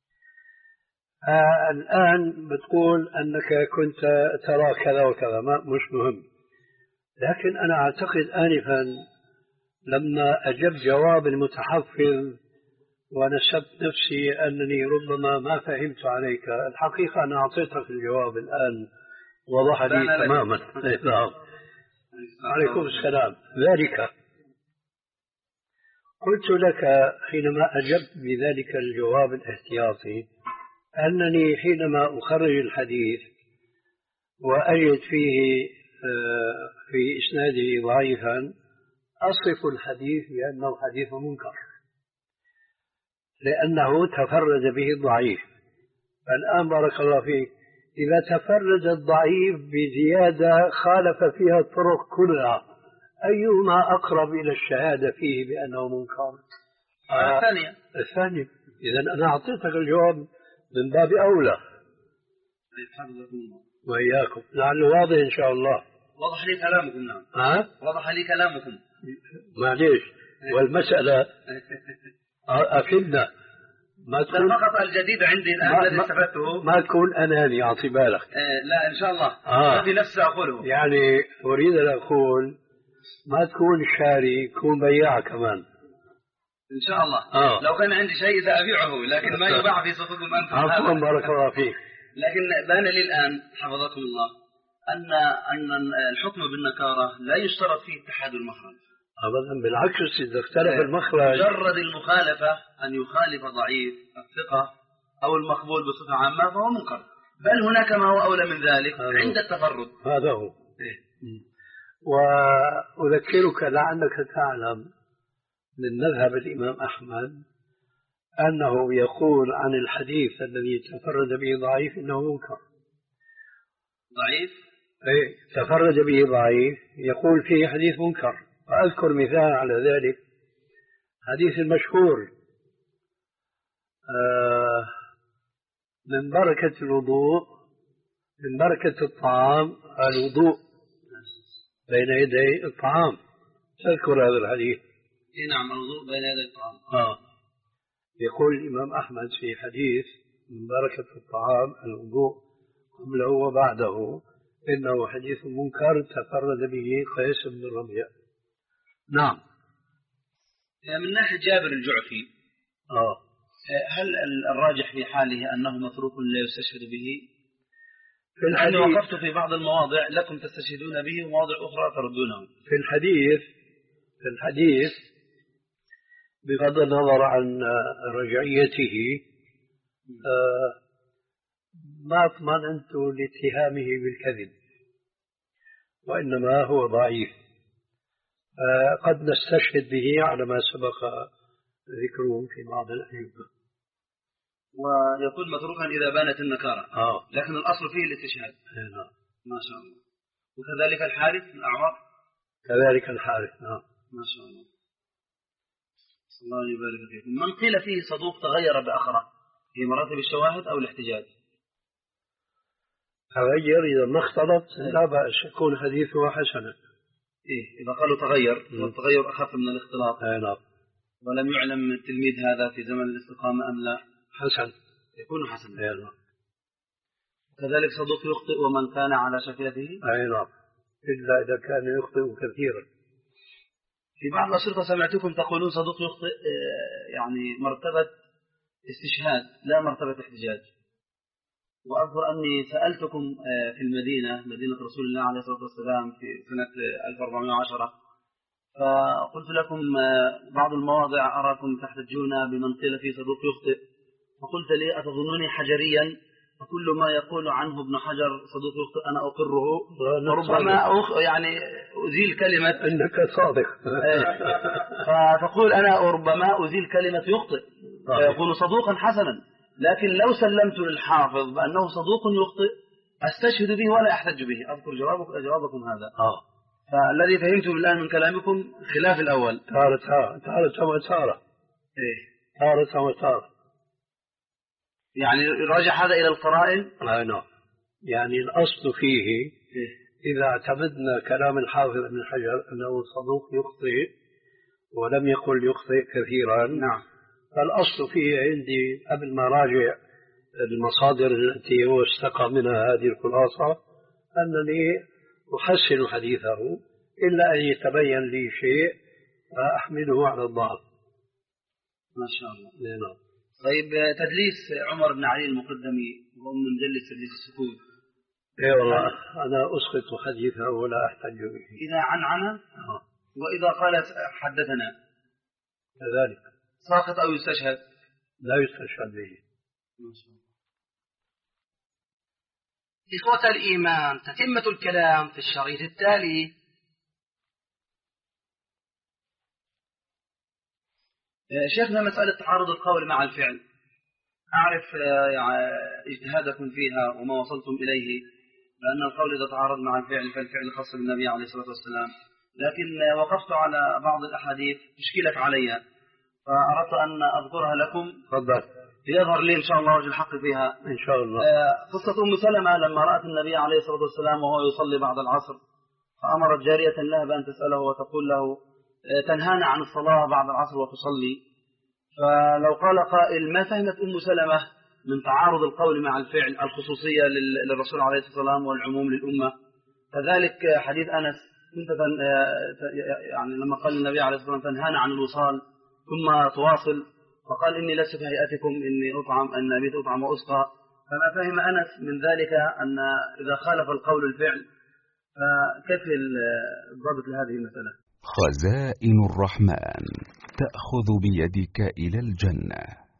آه الآن بتقول أنك كنت ترى كذا وكذا، ما مش مهم، لكن أنا أعتقد آنفا لما أجبت جواب المتحفظ ونسبت نفسي أنني ربما ما فهمت عليك، الحقيقة أنا أعطيتك الجواب الآن وضح لي تماما. عليكم السلام. ذلك قلت لك حينما أجبت بذلك الجواب الاحتياطي أنني حينما أخرج الحديث وأجد فيه في إسناده ضعيفا أصف الحديث بأنه حديث منكر لأنه تفرد به الضعيف. الآن بارك الله فيك إذا تفرد الضعيف بزيادة خالف فيها الطرق كلها أيهما أقرب إلى الشهادة فيه بأنه منكر؟ آه الثانية. الثاني. إذن أنا أعطيتك الجواب من باب أولى. وإياكم لعله واضح إن شاء الله. وضح لي كلامكم. نعم. ها؟ وضح لي كلامكم. معليش والمسألة أفدنا ما تكون فقط الجديد عندي الآن الذي استفدته ما تكون أناني أعطي بالك. آه لا إن شاء الله آه. في نفسي أقوله. يعني أريد أن أقول ما تكون شاري تكون بياع كمان إن شاء الله. آه. لو كان عندي شيء سأبيعه لكن ما يباع في سوقكم أنتم. عفوا بارك الله فيك. لكن بان لي الآن حفظكم الله أن أن الحكم بالنكارة لا يشترط فيه اتحاد المخرج أبدا، بالعكس إذا اختلف المخرج مجرد المخالفة أن يخالف ضعيف الثقة أو المقبول بصفة عامة فهو منكر، بل هناك ما هو أولى من ذلك عند التفرد. هذا هو. وأذكرك لعلك تعلم من مذهب الإمام أحمد أنه يقول عن الحديث الذي تفرد به ضعيف إنه منكر. ضعيف؟ أي تفرد به ضعيف يقول فيه حديث منكر. وأذكر مثال على ذلك حديث المشهور آه من بركة الوضوء من بركة الطعام الوضوء بين يدي الطعام. تذكر هذا الحديث؟ إيه نعم، الوضوء بين يدي الطعام. آه. يقول الإمام أحمد في حديث من بركة الطعام الوضوء قبله وبعده إنه حديث منكر تفرد به قيس بن الربيع. نعم. من ناحية جابر الجعفي آه. هل الراجح في حاله أنه متروك لا يستشهد به؟ في الحديث أنا وقفت في بعض المواضع لكم تستشهدون به ومواضع أخرى تردونه. في الحديث في الحديث بغض النظر عن رجعيته آه ما اطمأننت لاتهامه بالكذب، وإنما هو ضعيف قد نستشهد به على ما سبق ذكره في بعض الأئمة. ويكون متروكا إذا بانت النكارة. آه. لكن الأصل فيه الاستشهاد. نعم. ما شاء الله. وكذلك الحارث الأعور. كذلك الحارث. نعم. ما شاء الله. الله يبارك فيكم. من قيل فيه صدوق تغير بأخره في مراتب الشواهد أو الاحتجاج؟ تغير إذا ما اختلط لا بأس يكون حديثه حسنا. إيه إذا قالوا تغير والتغير أخف من الاختلاط. أي نعم. ولم يعلم التلميذ هذا في زمن الاستقامة أم لا حسن يكون حسنا. أي نعم. كذلك صدوق يخطئ ومن كان على شفيته. أي نعم إلا إذا كان يخطئ كثيرا. في بعض الأشرطة سمعتكم تقولون صدوق يخطئ يعني مرتبة استشهاد لا مرتبة احتجاج. وأذكر أني سألتكم في المدينة مدينة رسول الله عليه الصلاة والسلام في سنة ألف وأربعمائة وعشرة فقلت لكم بعض المواضع أراكم تحتجون بمن قيل فيه صدوق يخطئ فقلت لي أتظنني حجريا وكل ما يقول عنه ابن حجر صدوق يخطئ أنا أقره وربما أخ يعني أزيل كلمة إنك صادق. فتقول أنا ربما أزيل كلمة يخطئ فيكون صدوقا حسنا. لكن لو سلمت للحافظ بأنه صدوق يخطئ أستشهد به ولا أحتج به. أذكر جوابك جوابكم هذا. آه. فالذي فهمته الآن من كلامكم خلاف الأول. تارة تارة وتارة. إيه. تارة وتارة. يعني راجع هذا إلى القرائن. آه نعم. يعني الأصل فيه إيه؟ إذا اعتمدنا كلام الحافظ ابن حجر أنه صدوق يخطئ ولم يقل يخطئ كثيرا. نعم. فالأصل فيه عندي قبل ما راجع المصادر التي هو استقى منها هذه الخلاصة أنني أحسن حديثه إلا أن يتبين لي شيء فأحمله على الضعف. ما شاء الله. نعم. طيب تدليس عمر بن علي المقدمي وهو من مجلس تدليس السكوت. اي والله أنا أسقط حديثه ولا أحتج به. إذا عنعنه آه. وإذا قال حدثنا كذلك ساقط أو يستشهد؟ لا يستشهد به. ما شاء الله. إخوة الإيمان تتمة الكلام في الشريط التالي. شيخنا مسألة تعارض القول مع الفعل أعرف اجتهادكم فيها وما وصلتم إليه لأن القول إذا تعارض مع الفعل فالفعل خاص بالنبي عليه الصلاة والسلام لكن وقفت على بعض الأحاديث اشكلت علي فأردت أن أذكرها لكم. تفضل. ليظهر لي إن شاء الله وجه الحق فيها إن شاء الله. قصة أم سلمة لما رأت النبي عليه الصلاة والسلام وهو يصلي بعد العصر فأمرت جارية لها بأن تسأله وتقول له تنهانا عن الصلاة بعد العصر وتصلي. فلو قال قائل ما فهمت أم سلمة من تعارض القول مع الفعل الخصوصية للرسول عليه الصلاة والسلام والعموم للأمة. كذلك حديث أنس كنت يعني لما قال النبي عليه الصلاة والسلام تنهانا عن الوصال ثم تواصل فقال إني لست في هيئتكم إني أطعم أن أبيت أطعم وأسقى. فما فهم أنس من ذلك أن إذا خالف القول الفعل فكيف الضابط لهذه المسألة؟ خزائن الرحمن تأخذ بيدك إلى الجنة.